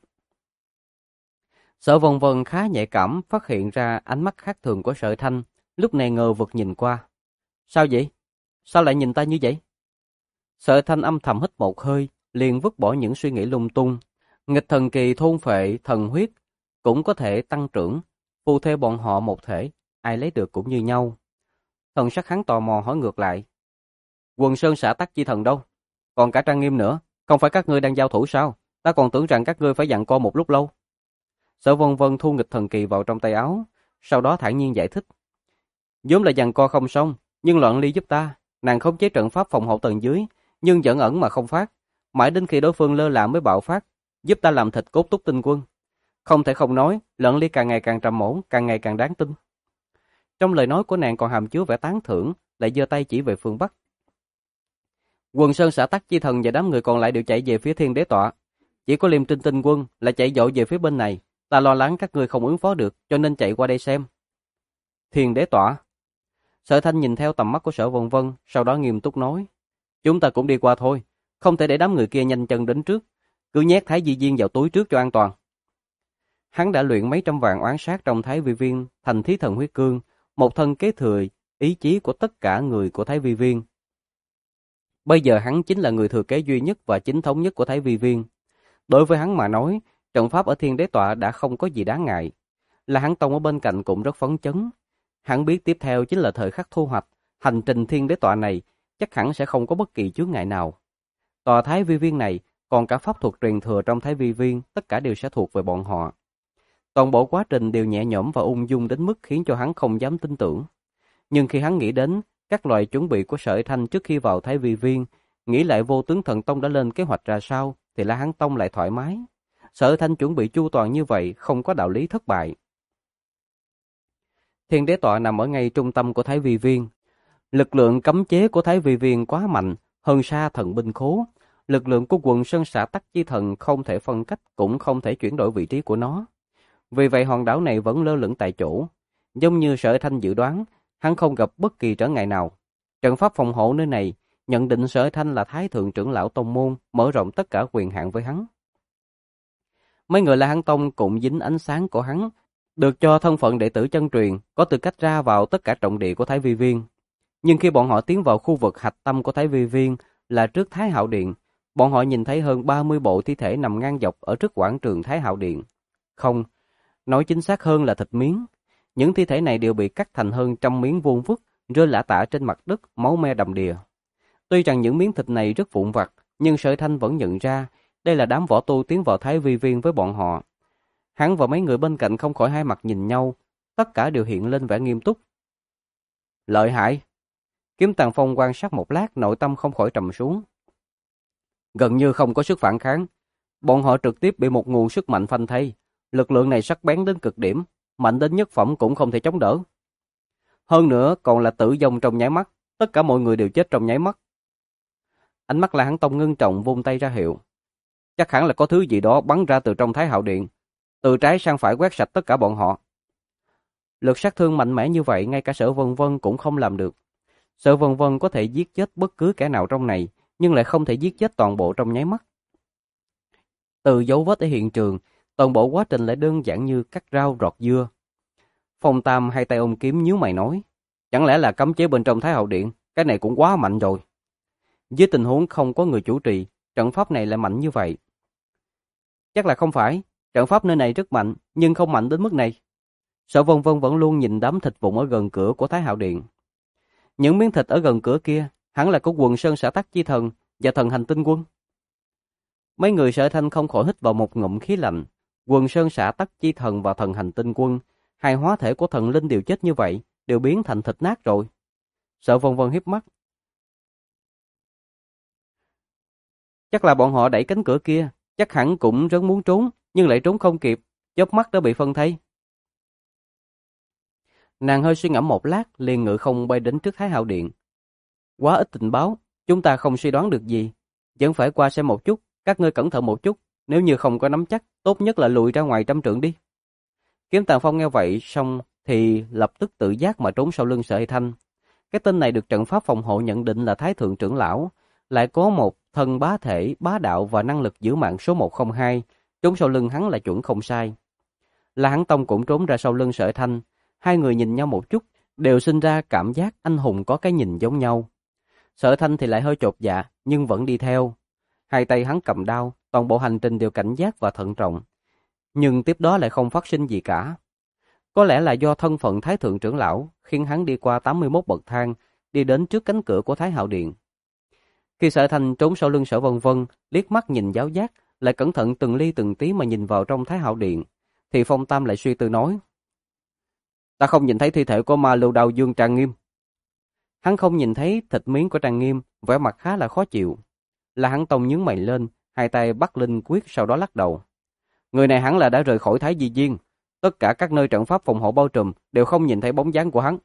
Sở Vân Vân khá nhạy cảm phát hiện ra ánh mắt khác thường của Sở Thanh, lúc này ngờ vực nhìn qua. Sao vậy? Sao lại nhìn ta như vậy? Sở Thanh âm thầm hít một hơi, liền vứt bỏ những suy nghĩ lung tung. Nghịch thần kỳ thôn phệ thần huyết cũng có thể tăng trưởng, phu thê bọn họ một thể, ai lấy được cũng như nhau. Thần sắc hắn tò mò hỏi ngược lại. Quần Sơn xã Tắc Chi Thần đâu? Còn cả Trang Nghiêm nữa, không phải các ngươi đang giao thủ sao? Ta còn tưởng rằng các ngươi phải giằng co một lúc lâu. Sở Vân Vân thu nghịch thần kỳ vào trong tay áo, sau đó thản nhiên giải thích. Vốn là giằng co không xong, nhưng Loạn Ly giúp ta, nàng khống chế trận pháp phòng hộ tầng dưới, nhưng vẫn ẩn mà không phát. mãi đến khi đối phương lơ là mới bạo phát, giúp ta làm thịt cốt túc tinh quân. Không thể không nói, Lận Ly càng ngày càng trầm ổn, càng ngày càng đáng tin. Trong lời nói của nàng còn hàm chứa vẻ tán thưởng, lại giơ tay chỉ về phương Bắc. Quần Sơn xã Tắc Chi Thần và đám người còn lại đều chạy về phía Thiên Đế tọa. Chỉ có Liêm Trinh Tinh quân là chạy dội về phía bên này. Ta lo lắng các ngươi không ứng phó được, cho nên chạy qua đây xem. Thiên Đế tọa. Sở Thanh nhìn theo tầm mắt của Sở Vân Vân, sau đó nghiêm túc nói: chúng ta cũng đi qua thôi, không thể để đám người kia nhanh chân đến trước, cứ nhét Thái Di Viên vào túi trước cho an toàn. Hắn đã luyện mấy trăm vạn oán sát trong Thái Vi Viên thành Thí Thần Huyết Cương, một thân kế thừa ý chí của tất cả người của Thái Vi Viên. Bây giờ hắn chính là người thừa kế duy nhất và chính thống nhất của Thái Vi Viên. Đối với hắn mà nói, trận pháp ở Thiên Đế tọa đã không có gì đáng ngại. Là hắn Tông ở bên cạnh cũng rất phấn chấn. Hắn biết tiếp theo chính là thời khắc thu hoạch, hành trình Thiên Đế tọa này chắc hẳn sẽ không có bất kỳ chướng ngại nào. Tòa Thái Vi Viên này, còn cả pháp thuật truyền thừa trong Thái Vi Viên, tất cả đều sẽ thuộc về bọn họ. Toàn bộ quá trình đều nhẹ nhõm và ung dung đến mức khiến cho hắn không dám tin tưởng. Nhưng khi hắn nghĩ đến các loại chuẩn bị của Sở Thanh trước khi vào Thái Vi Viên, nghĩ lại Vô Tướng Thần Tông đã lên kế hoạch ra sao, thì La Hán Tông lại thoải mái. Sở Thanh chuẩn bị chu toàn như vậy, không có đạo lý thất bại. Thiên Đế tọa nằm ở ngay trung tâm của Thái Vi Viên. Lực lượng cấm chế của Thái Vi Viên quá mạnh, hơn xa thần binh khố. Lực lượng của Quần Sơn xã Tắc Chi Thần không thể phân cách, cũng không thể chuyển đổi vị trí của nó. Vì vậy hòn đảo này vẫn lơ lửng tại chỗ. Giống như Sở Thanh dự đoán, hắn không gặp bất kỳ trở ngại nào. Trận pháp phòng hộ nơi này nhận định Sở Thanh là Thái Thượng trưởng lão tông môn, mở rộng tất cả quyền hạn với hắn. Mấy người La Hán Tông cũng dính ánh sáng của hắn, được cho thân phận đệ tử chân truyền, có tư cách ra vào tất cả trọng địa của Thái Vi Viên. Nhưng khi bọn họ tiến vào khu vực hạch tâm của Thái Vi Viên là trước Thái Hạo Điện, bọn họ nhìn thấy hơn 30 bộ thi thể nằm ngang dọc ở trước quảng trường Thái Hạo Điện. Không, nói chính xác hơn là thịt miếng. Những thi thể này đều bị cắt thành hơn trăm miếng vuông vức, rơi lả tả trên mặt đất, máu me đầm đìa. Tuy rằng những miếng thịt này rất vụn vặt, nhưng Sở Thanh vẫn nhận ra đây là đám võ tu tiến vào Thái Vi Viên với bọn họ. Hắn và mấy người bên cạnh không khỏi hai mặt nhìn nhau, tất cả đều hiện lên vẻ nghiêm túc. Lợi hại! Kiếm Tàng Phong quan sát một lát, nội tâm không khỏi trầm xuống. Gần như không có sức phản kháng, bọn họ trực tiếp bị một nguồn sức mạnh phanh thây. Lực lượng này sắc bén đến cực điểm, mạnh đến nhất phẩm cũng không thể chống đỡ. Hơn nữa còn là tử vong trong nháy mắt, tất cả mọi người đều chết trong nháy mắt. Ánh mắt La Hán Tông ngưng trọng vung tay ra hiệu. Chắc hẳn là có thứ gì đó bắn ra từ trong Thái Hạo Điện, từ trái sang phải quét sạch tất cả bọn họ. Lực sát thương mạnh mẽ như vậy ngay cả Sở Vân Vân cũng không làm được. Sở Vân Vân có thể giết chết bất cứ kẻ nào trong này, nhưng lại không thể giết chết toàn bộ trong nháy mắt. Từ dấu vết ở hiện trường, toàn bộ quá trình lại đơn giản như cắt rau rọt dưa. Phong Tam hai tay ôm kiếm nhíu mày nói, chẳng lẽ là cấm chế bên trong Thái Hạo Điện, cái này cũng quá mạnh rồi. Dưới tình huống không có người chủ trì, trận pháp này lại mạnh như vậy. Chắc là không phải, trận pháp nơi này rất mạnh, nhưng không mạnh đến mức này. Sở Vân Vân vẫn luôn nhìn đám thịt vụn ở gần cửa của Thái Hạo Điện. Những miếng thịt ở gần cửa kia, hẳn là có Quần Sơn xã Tắc Chi Thần và Thần Hành Tinh Quân. Mấy người Sở Thanh không khỏi hít vào một ngụm khí lạnh. Quần Sơn xã Tắc Chi Thần và Thần Hành Tinh Quân, hai hóa thể của thần linh đều chết như vậy, đều biến thành thịt nát rồi. Sở Vân Vân híp mắt. Chắc là bọn họ đẩy cánh cửa kia, chắc hẳn cũng rất muốn trốn, nhưng lại trốn không kịp, chớp mắt đã bị phân thây. Nàng hơi suy ngẫm một lát, liền ngự không bay đến trước Thái Hạo Điện. Quá ít tình báo, chúng ta không suy đoán được gì. Vẫn phải qua xem một chút, các ngươi cẩn thận một chút, nếu như không có nắm chắc, tốt nhất là lùi ra ngoài 100 trượng đi. Kiếm Tàng Phong nghe vậy xong thì lập tức tự giác mà trốn sau lưng Sở Thanh. Cái tên này được trận pháp phòng hộ nhận định là Thái Thượng trưởng lão, lại có một thân bá thể, bá đạo và năng lực giữ mạng số 102, trốn sau lưng hắn là chuẩn không sai. La Hán Tông cũng trốn ra sau lưng Sở Thanh, hai người nhìn nhau một chút, đều sinh ra cảm giác anh hùng có cái nhìn giống nhau. Sở Thanh thì lại hơi chột dạ, nhưng vẫn đi theo. Hai tay hắn cầm đao, toàn bộ hành trình đều cảnh giác và thận trọng. Nhưng tiếp đó lại không phát sinh gì cả. Có lẽ là do thân phận Thái Thượng trưởng lão, khiến hắn đi qua 81 bậc thang, đi đến trước cánh cửa của Thái Hạo Điện. Khi Sở Thanh trốn sau lưng Sở Vân Vân, liếc mắt nhìn giáo giác, lại cẩn thận từng ly từng tí mà nhìn vào trong Thái Hạo Điện, thì Phong Tam lại suy tư nói. Ta không nhìn thấy thi thể của Ma Lưu Đao Dương Trang Nghiêm. Hắn không nhìn thấy thịt miếng của Trang Nghiêm, vẻ mặt khá là khó chịu. La Hán Tông nhướng mày lên, hai tay bắt linh quyết sau đó lắc đầu. Người này hẳn là đã rời khỏi Thái Di Viên. Tất cả các nơi trận pháp phòng hộ bao trùm đều không nhìn thấy bóng dáng của hắn.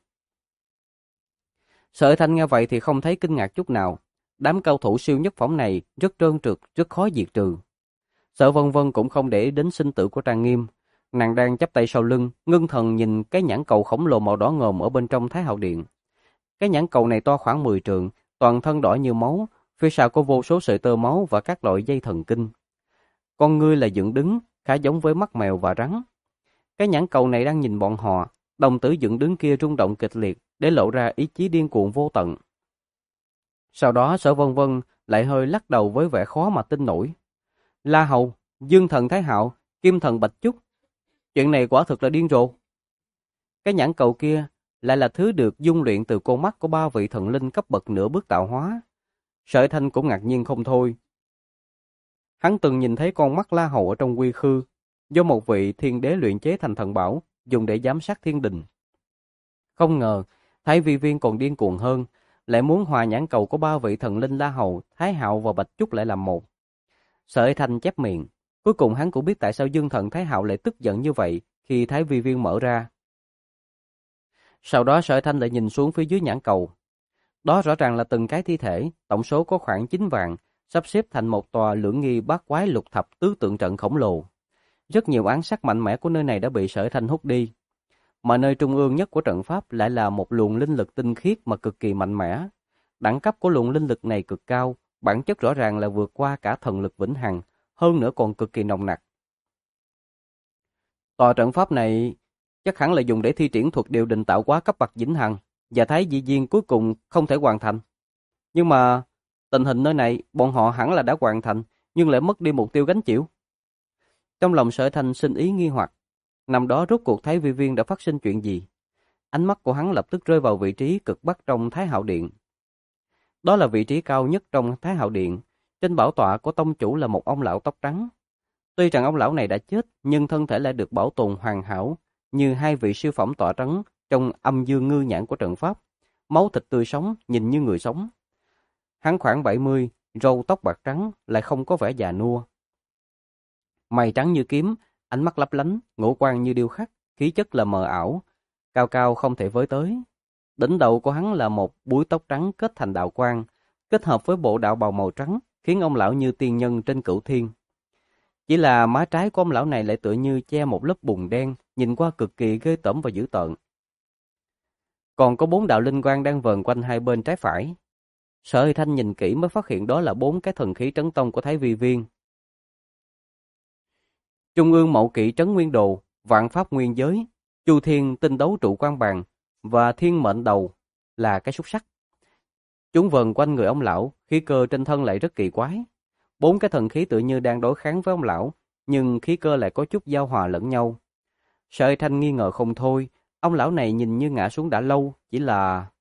Sở Thanh nghe vậy thì không thấy kinh ngạc chút nào. Đám cao thủ siêu nhất phẩm này rất trơn trượt, rất khó diệt trừ. Sở Vân Vân cũng không để ý đến sinh tử của Trang Nghiêm. Nàng đang chắp tay sau lưng, ngưng thần nhìn cái nhãn cầu khổng lồ màu đỏ ngòm ở bên trong Thái Hạo Điện. Cái nhãn cầu này to khoảng 10 trượng, toàn thân đỏ như máu, phía sau có vô số sợi tơ máu và các loại dây thần kinh. Con ngươi là dựng đứng, khá giống với mắt mèo và rắn. Cái nhãn cầu này đang nhìn bọn họ, đồng tử dựng đứng kia rung động kịch liệt để lộ ra ý chí điên cuồng vô tận. Sau đó Sở Vân Vân lại hơi lắc đầu với vẻ khó mà tin nổi. La Hầu, Dương Thần Thái Hạo, Kim Thần Bạch Chúc, chuyện này quả thực là điên rồ. Cái nhãn cầu kia lại là thứ được dung luyện từ con mắt của ba vị thần linh cấp bậc nửa bước tạo hóa. Sở Thanh cũng ngạc nhiên không thôi. Hắn từng nhìn thấy con mắt La Hầu ở trong quy khư, do một vị thiên đế luyện chế thành thần bảo, dùng để giám sát thiên đình. Không ngờ, Thái Vi Viên còn điên cuồng hơn, lại muốn hòa nhãn cầu của ba vị thần linh La Hầu, Thái Hạo và Bạch Chúc lại làm một. Sở Thanh chép miệng, cuối cùng hắn cũng biết tại sao Dương Thần Thái Hạo lại tức giận như vậy khi Thái Vi Viên mở ra. Sau đó Sở Thanh lại nhìn xuống phía dưới nhãn cầu. Đó rõ ràng là từng cái thi thể, tổng số có khoảng 9 vạn, sắp xếp thành một tòa lưỡng nghi bát quái lục thập tứ tượng trận khổng lồ. Rất nhiều áng sắc mạnh mẽ của nơi này đã bị Sở Thanh hút đi, mà nơi trung ương nhất của trận pháp lại là một luồng linh lực tinh khiết mà cực kỳ mạnh mẽ. Đẳng cấp của luồng linh lực này cực cao, bản chất rõ ràng là vượt qua cả thần lực vĩnh hằng, hơn nữa còn cực kỳ nồng nặc. Tòa trận pháp này chắc hẳn là dùng để thi triển thuật điều định tạo hóa cấp bậc vĩnh hằng, và Thái Di Viên cuối cùng không thể hoàn thành. Nhưng mà tình hình nơi này bọn họ hẳn là đã hoàn thành, nhưng lại mất đi mục tiêu gánh chịu. Trong lòng Sở Thanh sinh ý nghi hoặc, năm đó rốt cuộc Thái Vi Viên đã phát sinh chuyện gì? Ánh mắt của hắn lập tức rơi vào vị trí cực bắc trong Thái Hạo Điện. Đó là vị trí cao nhất trong Thái Hạo Điện, trên bảo tọa của tông chủ là một ông lão tóc trắng. Tuy rằng ông lão này đã chết, nhưng thân thể lại được bảo tồn hoàn hảo, như hai vị siêu phẩm tọa trắng trong âm dương ngư nhãn của trận pháp, máu thịt tươi sống, nhìn như người sống. Hắn khoảng 70, râu tóc bạc trắng, lại không có vẻ già nua. Mày trắng như kiếm, ánh mắt lấp lánh, ngũ quan như điêu khắc, khí chất là mờ ảo, cao cao không thể với tới. Đỉnh đầu của hắn là một búi tóc trắng kết thành đạo quang, kết hợp với bộ đạo bào màu trắng, khiến ông lão như tiên nhân trên cửu thiên. Chỉ là má trái của ông lão này lại tựa như che một lớp bùn đen, nhìn qua cực kỳ ghê tởm và dữ tợn. Còn có 4 đạo linh quang đang vờn quanh hai bên trái phải. Sở Huy Thanh nhìn kỹ mới phát hiện đó là 4 cái thần khí trấn tông của Thái Vi Viên. Trung ương Mậu Kỵ Trấn Nguyên Đồ, Vạn Pháp Nguyên Giới, Chu Thiên Tinh Đấu Trụ Quan Bàn và Thiên Mệnh Đầu là cái xúc sắc. Chúng vần quanh người ông lão, khí cơ trên thân lại rất kỳ quái. 4 cái thần khí tự như đang đối kháng với ông lão, nhưng khí cơ lại có chút giao hòa lẫn nhau. Sở Thanh nghi ngờ không thôi, ông lão này nhìn như ngã xuống đã lâu, chỉ là...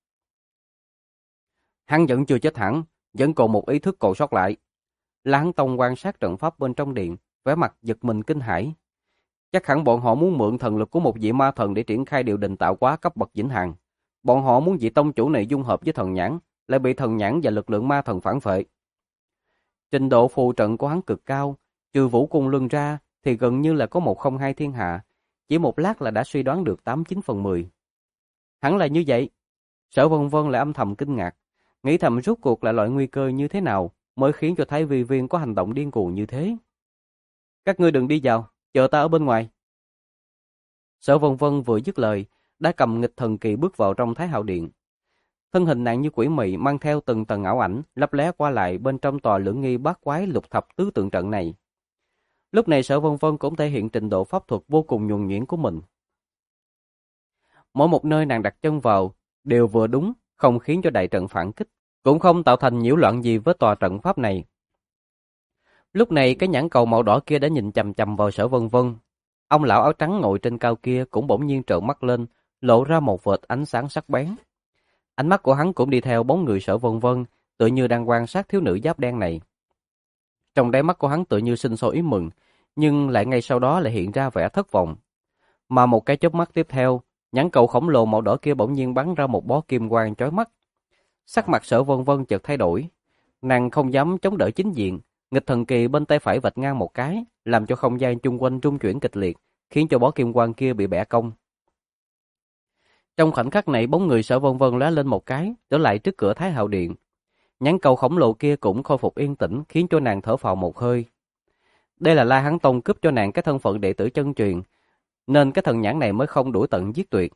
Hắn vẫn chưa chết hẳn, vẫn còn một ý thức còn sót lại. La Hán Tông quan sát trận pháp bên trong điện, vẻ mặt giật mình kinh hãi. Chắc hẳn bọn họ muốn mượn thần lực của một vị ma thần để triển khai điều định tạo hóa cấp bậc vĩnh hằng. Bọn họ muốn vị tông chủ này dung hợp với thần nhãn, lại bị thần nhãn và lực lượng ma thần phản phệ. Trình độ phù trận của hắn cực cao, trừ Vũ Cung Luân ra thì gần như là có 102 thiên hạ, chỉ một lát là đã suy đoán được 89/10. Hẳn là như vậy. Sở Vân Vân lại âm thầm kinh ngạc, nghĩ thầm rốt cuộc là loại nguy cơ như thế nào mới khiến cho Thái Vi Viên có hành động điên cuồng như thế. Các ngươi đừng đi vào, chờ ta ở bên ngoài. Sở Vân Vân vừa dứt lời, đã cầm nghịch thần kỳ bước vào trong Thái Hạo Điện. Thân hình nàng như quỷ mị mang theo từng tầng ảo ảnh, lấp lé qua lại bên trong tòa lưỡng nghi bát quái lục thập tứ tượng trận này. Lúc này Sở Vân Vân cũng thể hiện trình độ pháp thuật vô cùng nhuần nhuyễn của mình. Mỗi một nơi nàng đặt chân vào đều vừa đúng, không khiến cho đại trận phản kích, cũng không tạo thành nhiễu loạn gì với tòa trận pháp này. Lúc này cái nhãn cầu màu đỏ kia đã nhìn chằm chằm vào Sở Vân Vân. Ông lão áo trắng ngồi trên cao kia cũng bỗng nhiên trợn mắt lên, lộ ra một vệt ánh sáng sắc bén. Ánh mắt của hắn cũng đi theo bóng người Sở Vân Vân, tựa như đang quan sát thiếu nữ giáp đen này. Trong đáy mắt của hắn tựa như sinh sôi ý mừng, nhưng lại ngay sau đó lại hiện ra vẻ thất vọng. Mà một cái chớp mắt tiếp theo, nhãn cầu khổng lồ màu đỏ kia bỗng nhiên bắn ra một bó kim quang chói mắt. Sắc mặt Sở Vân Vân chợt thay đổi, Nàng không dám chống đỡ chính diện, nghịch thần kỳ bên tay phải vạch ngang một cái, làm cho không gian chung quanh rung chuyển kịch liệt, khiến cho bó kim quang kia bị bẻ cong. Trong khoảnh khắc này, bóng người Sở Vân Vân lóe lên một cái, trở lại trước cửa Thái Hạo Điện. Nhãn cầu khổng lồ kia cũng khôi phục yên tĩnh, khiến cho nàng thở phào một hơi. Đây là La Hán Tông cướp cho nàng cái thân phận đệ tử chân truyền, nên cái thần nhãn này mới không đuổi tận giết tuyệt.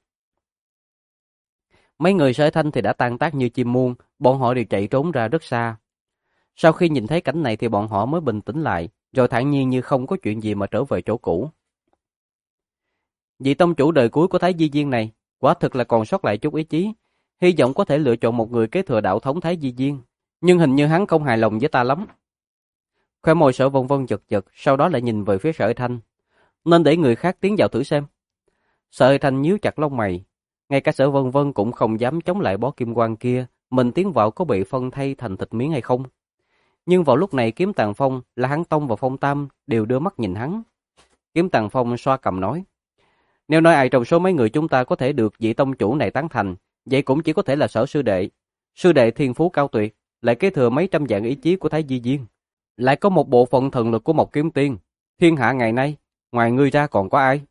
Mấy người Sở Thanh thì đã tan tác như chim muông, bọn họ đều chạy trốn ra rất xa. Sau khi nhìn thấy cảnh này thì bọn họ mới bình tĩnh lại, rồi thản nhiên như không có chuyện gì mà trở về chỗ cũ. Vị tông chủ đời cuối của Thái Di Viên này, quả thực là còn sót lại chút ý chí, hy vọng có thể lựa chọn một người kế thừa đạo thống Thái Di Viên, nhưng hình như hắn không hài lòng với ta lắm. Khóe môi Sở Vân Vân giật giật, sau đó lại nhìn về phía Sở Thanh. Nên để người khác tiến vào thử xem. Sở Thanh nhíu chặt lông mày, ngay cả Sở Vân Vân cũng không dám chống lại bó kim quang kia, mình tiến vào có bị phân thay thành thịt miếng hay không. Nhưng vào lúc này Kiếm Tàng Phong, La Hán Tông và Phong Tam đều đưa mắt nhìn hắn. Kiếm Tàng Phong xoa cằm nói: nếu nói ai trong số mấy người chúng ta có thể được vị tông chủ này tán thành, vậy cũng chỉ có thể là Sở sư đệ. Sư đệ thiên phú cao tuyệt, lại kế thừa mấy trăm vạn ý chí của Thái Di Viên, lại có một bộ phận thần lực của Mộc Kiếm Tiên. Thiên hạ ngày nay, ngoài ngươi ra còn có ai?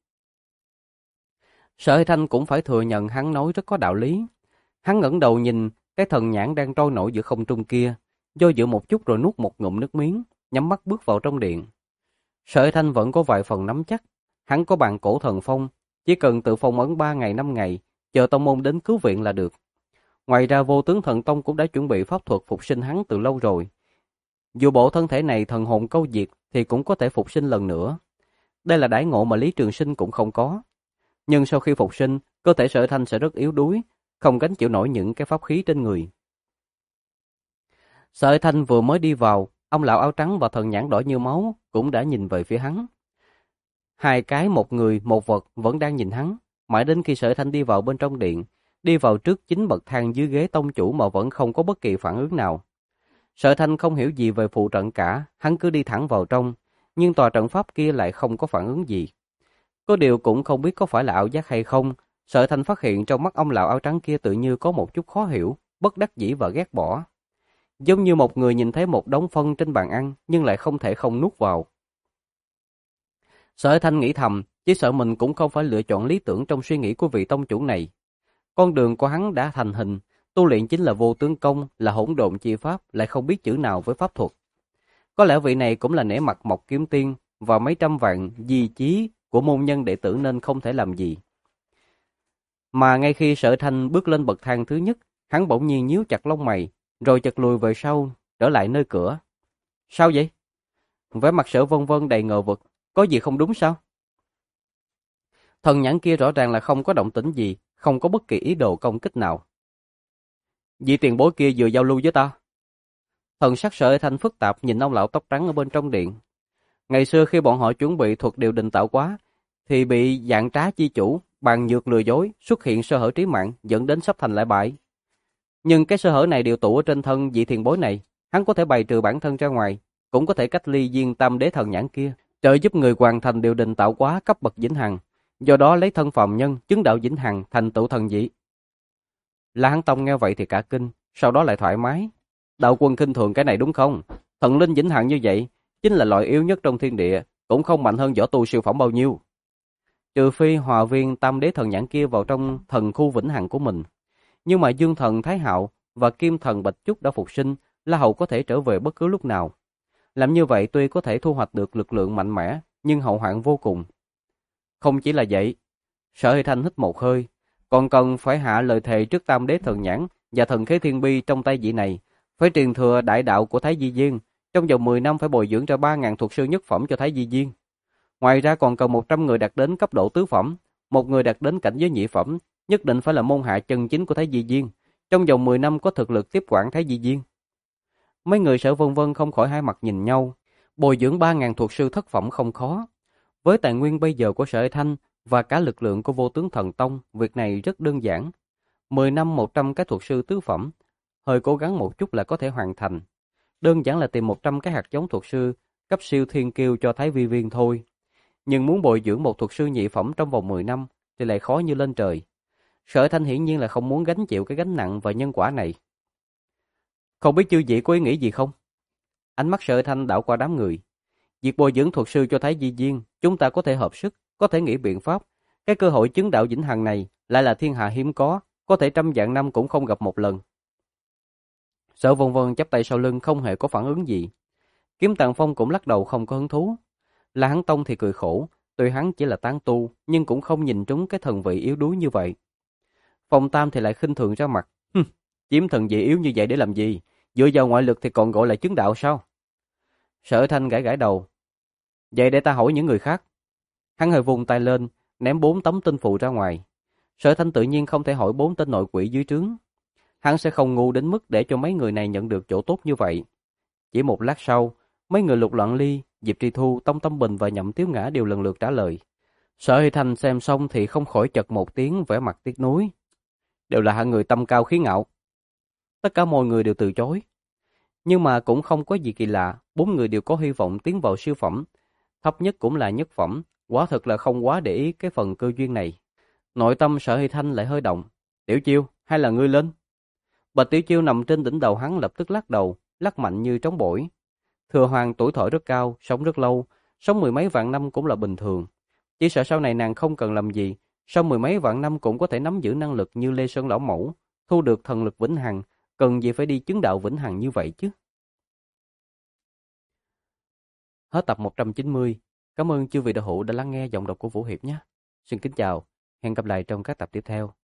Sở Thanh cũng phải thừa nhận hắn nói rất có đạo lý. Hắn ngẩng đầu nhìn cái thần nhãn đang trôi nổi giữa không trung kia, do dự một chút rồi nuốt một ngụm nước miếng, nhắm mắt bước vào trong điện. Sở Thanh vẫn có vài phần nắm chắc, hắn có bàn cổ thần phong, chỉ cần tự phong ấn 3 ngày 5 ngày, chờ tông môn đến cứu viện là được. Ngoài ra Vô Tướng Thần Tông cũng đã chuẩn bị pháp thuật phục sinh hắn từ lâu rồi. Dù bộ thân thể này thần hồn câu diệt thì cũng có thể phục sinh lần nữa. Đây là đãi ngộ mà Lý Trường Sinh cũng không có. Nhưng sau khi phục sinh, cơ thể Sở Thanh sẽ rất yếu đuối, không gánh chịu nổi những cái pháp khí trên người. Sở Thanh vừa mới đi vào, ông lão áo trắng và thần nhãn đỏ như máu cũng đã nhìn về phía hắn. Hai cái một người một vật vẫn đang nhìn hắn, mãi đến khi Sở Thanh đi vào bên trong điện, đi vào trước chính bậc thang dưới ghế tông chủ mà vẫn không có bất kỳ phản ứng nào. Sở Thanh không hiểu gì về phụ trận cả, hắn cứ đi thẳng vào trong, nhưng tòa trận pháp kia lại không có phản ứng gì. Có điều cũng không biết có phải là ảo giác hay không, Sở Thanh phát hiện trong mắt ông lão áo trắng kia tự như có một chút khó hiểu, bất đắc dĩ và ghét bỏ. Giống như một người nhìn thấy một đống phân trên bàn ăn nhưng lại không thể không nuốt vào. Sở Thanh nghĩ thầm, chỉ sợ mình cũng không phải lựa chọn lý tưởng trong suy nghĩ của vị tông chủ này. Con đường của hắn đã thành hình, tu luyện chính là vô tướng công, là hỗn độn chi pháp, lại không biết chữ nào với pháp thuật. Có lẽ vị này cũng là nể mặt Mộc Kiếm Tiên và mấy trăm vạn di chí của môn nhân đệ tử nên không thể làm gì. Mà ngay khi Sở Thanh bước lên bậc thang thứ nhất, hắn bỗng nhiên nhíu chặt lông mày, rồi chợt lùi về sau, trở lại nơi cửa. Sao vậy? Vẻ mặt Sở Vân Vân đầy ngờ vực, có gì không đúng sao? Thần nhãn kia rõ ràng là không có động tĩnh gì, không có bất kỳ ý đồ công kích nào. Vị tiền bối kia vừa giao lưu với ta. Thần sắc Sở Thanh phức tạp nhìn ông lão tóc trắng ở bên trong điện. Ngày xưa khi bọn họ chuẩn bị thuật điều đình tạo quá, thì bị dạng trá chi chủ, bằng nhược lừa dối, xuất hiện sơ hở trí mạng, dẫn đến sắp thành lại bại. Nhưng cái sơ hở này đều tụ ở trên thân vị tiền bối này, hắn có thể bày trừ bản thân ra ngoài, cũng có thể cách ly viên tam đế thần nhãn kia, trợ giúp người hoàn thành điều đình tạo quá cấp bậc vĩnh hằng, do đó lấy thân phàm nhân chứng đạo vĩnh hằng thành tựu thần vị. La Hán Tông nghe vậy thì cả kinh, sau đó lại thoải mái. Đạo quân khinh thường cái này đúng không? Thần linh vĩnh hằng như vậy chính là loại yếu nhất trong thiên địa, cũng không mạnh hơn võ tu siêu phẩm bao nhiêu. Trừ phi hòa viên tam đế thần nhãn kia vào trong thần khu vĩnh hằng của mình. Nhưng mà Dương thần Thái Hạo và Kim thần Bạch Trúc đã phục sinh, La Hầu có thể trở về bất cứ lúc nào. Làm như vậy tuy có thể thu hoạch được lực lượng mạnh mẽ, nhưng hậu hoạn vô cùng. Không chỉ là vậy, Sở Hy Thanh hít một hơi, còn cần phải hạ lời thề trước tam đế thần nhãn và thần khế thiên bi trong tay vị này, phải truyền thừa đại đạo của Thái Di Viên, trong vòng 10 năm phải bồi dưỡng ra 3.000 thuật sư nhất phẩm cho Thái Di Viên. Ngoài ra còn cần 100 người đạt đến cấp độ tứ phẩm, một người đạt đến cảnh giới nhị phẩm, nhất định phải là môn hạ chân chính của Thái Di Viên, trong vòng 10 năm có thực lực tiếp quản Thái Di Viên. Mấy người Sở Vân Vân không khỏi hai mặt nhìn nhau, bồi dưỡng 3.000 thuật sư thất phẩm không khó. Với tài nguyên bây giờ của Sở Thanh và cả lực lượng của Vô Tướng Thần Tông, việc này rất đơn giản. 10 năm 100 cái thuật sư tứ phẩm, hơi cố gắng một chút là có thể hoàn thành. Đơn giản là tìm 100 cái hạt giống thuật sư cấp siêu thiên kiêu cho Thái Vi Viên thôi. Nhưng muốn bồi dưỡng một thuật sư nhị phẩm trong vòng 10 năm thì lại khó như lên trời. Sở Thanh hiển nhiên là không muốn gánh chịu cái gánh nặng và nhân quả này. Không biết chư vị có ý nghĩ gì không? Ánh mắt Sở Thanh đảo qua đám người. Việc bồi dưỡng thuật sư cho Thái Di Viên, chúng ta có thể hợp sức, có thể nghĩ biện pháp. Cái cơ hội chứng đạo vĩnh hằng này lại là thiên hạ hiếm có thể trăm vạn năm cũng không gặp một lần. Sở Vân Vân chắp tay sau lưng không hề có phản ứng gì. Kiếm Tàng Phong cũng lắc đầu không có hứng thú. La Hán Tông thì cười khổ, tuy hắn chỉ là tán tu, nhưng cũng không nhìn trúng cái thần vị yếu đuối như vậy. Phong Tam thì lại khinh thường ra mặt, chiếm thần vị yếu như vậy để làm gì? Dựa vào ngoại lực thì còn gọi là chứng đạo sao? Sở Thanh gãi gãi đầu. Vậy để ta hỏi những người khác. Hắn hơi vung tay lên, ném 4 tấm tinh phù ra ngoài. Sở Thanh tự nhiên không thể hỏi 4 tên nội quỷ dưới trướng. Hắn sẽ không ngu đến mức để cho mấy người này nhận được chỗ tốt như vậy. Chỉ một lát sau, mấy người Lục Loạn Ly, Diệp Tri Thu, Tông Tâm Bình và Nhậm Tiếu Ngã đều lần lượt trả lời. Sở Hy Thanh xem xong thì không khỏi chật một tiếng vẻ mặt tiếc nuối. Đều là hạng người tâm cao khí ngạo. Tất cả mọi người đều từ chối. Nhưng mà cũng không có gì kỳ lạ, 4 người đều có hy vọng tiến vào siêu phẩm. Thấp nhất cũng là nhất phẩm, quả thực là không quá để ý cái phần cơ duyên này. Nội tâm Sở Hy Thanh lại hơi động. Tiểu Chiêu, hay là ngươi lên? Bạch Tiểu Chiêu nằm trên đỉnh đầu hắn lập tức lắc đầu, lắc mạnh như trống bổi. Thừa Hoàng tuổi thọ rất cao, sống rất lâu, sống mười mấy vạn năm cũng là bình thường. Chỉ sợ sau này nàng không cần làm gì, sau mười mấy vạn năm cũng có thể nắm giữ năng lực như Lê Sơn Lão Mẫu, thu được thần lực vĩnh hằng, cần gì phải đi chứng đạo vĩnh hằng như vậy chứ? Hết tập 190. Cảm ơn chư vị đạo hữu đã lắng nghe giọng đọc của Vũ Hiệp nhé. Xin kính chào, hẹn gặp lại trong các tập tiếp theo.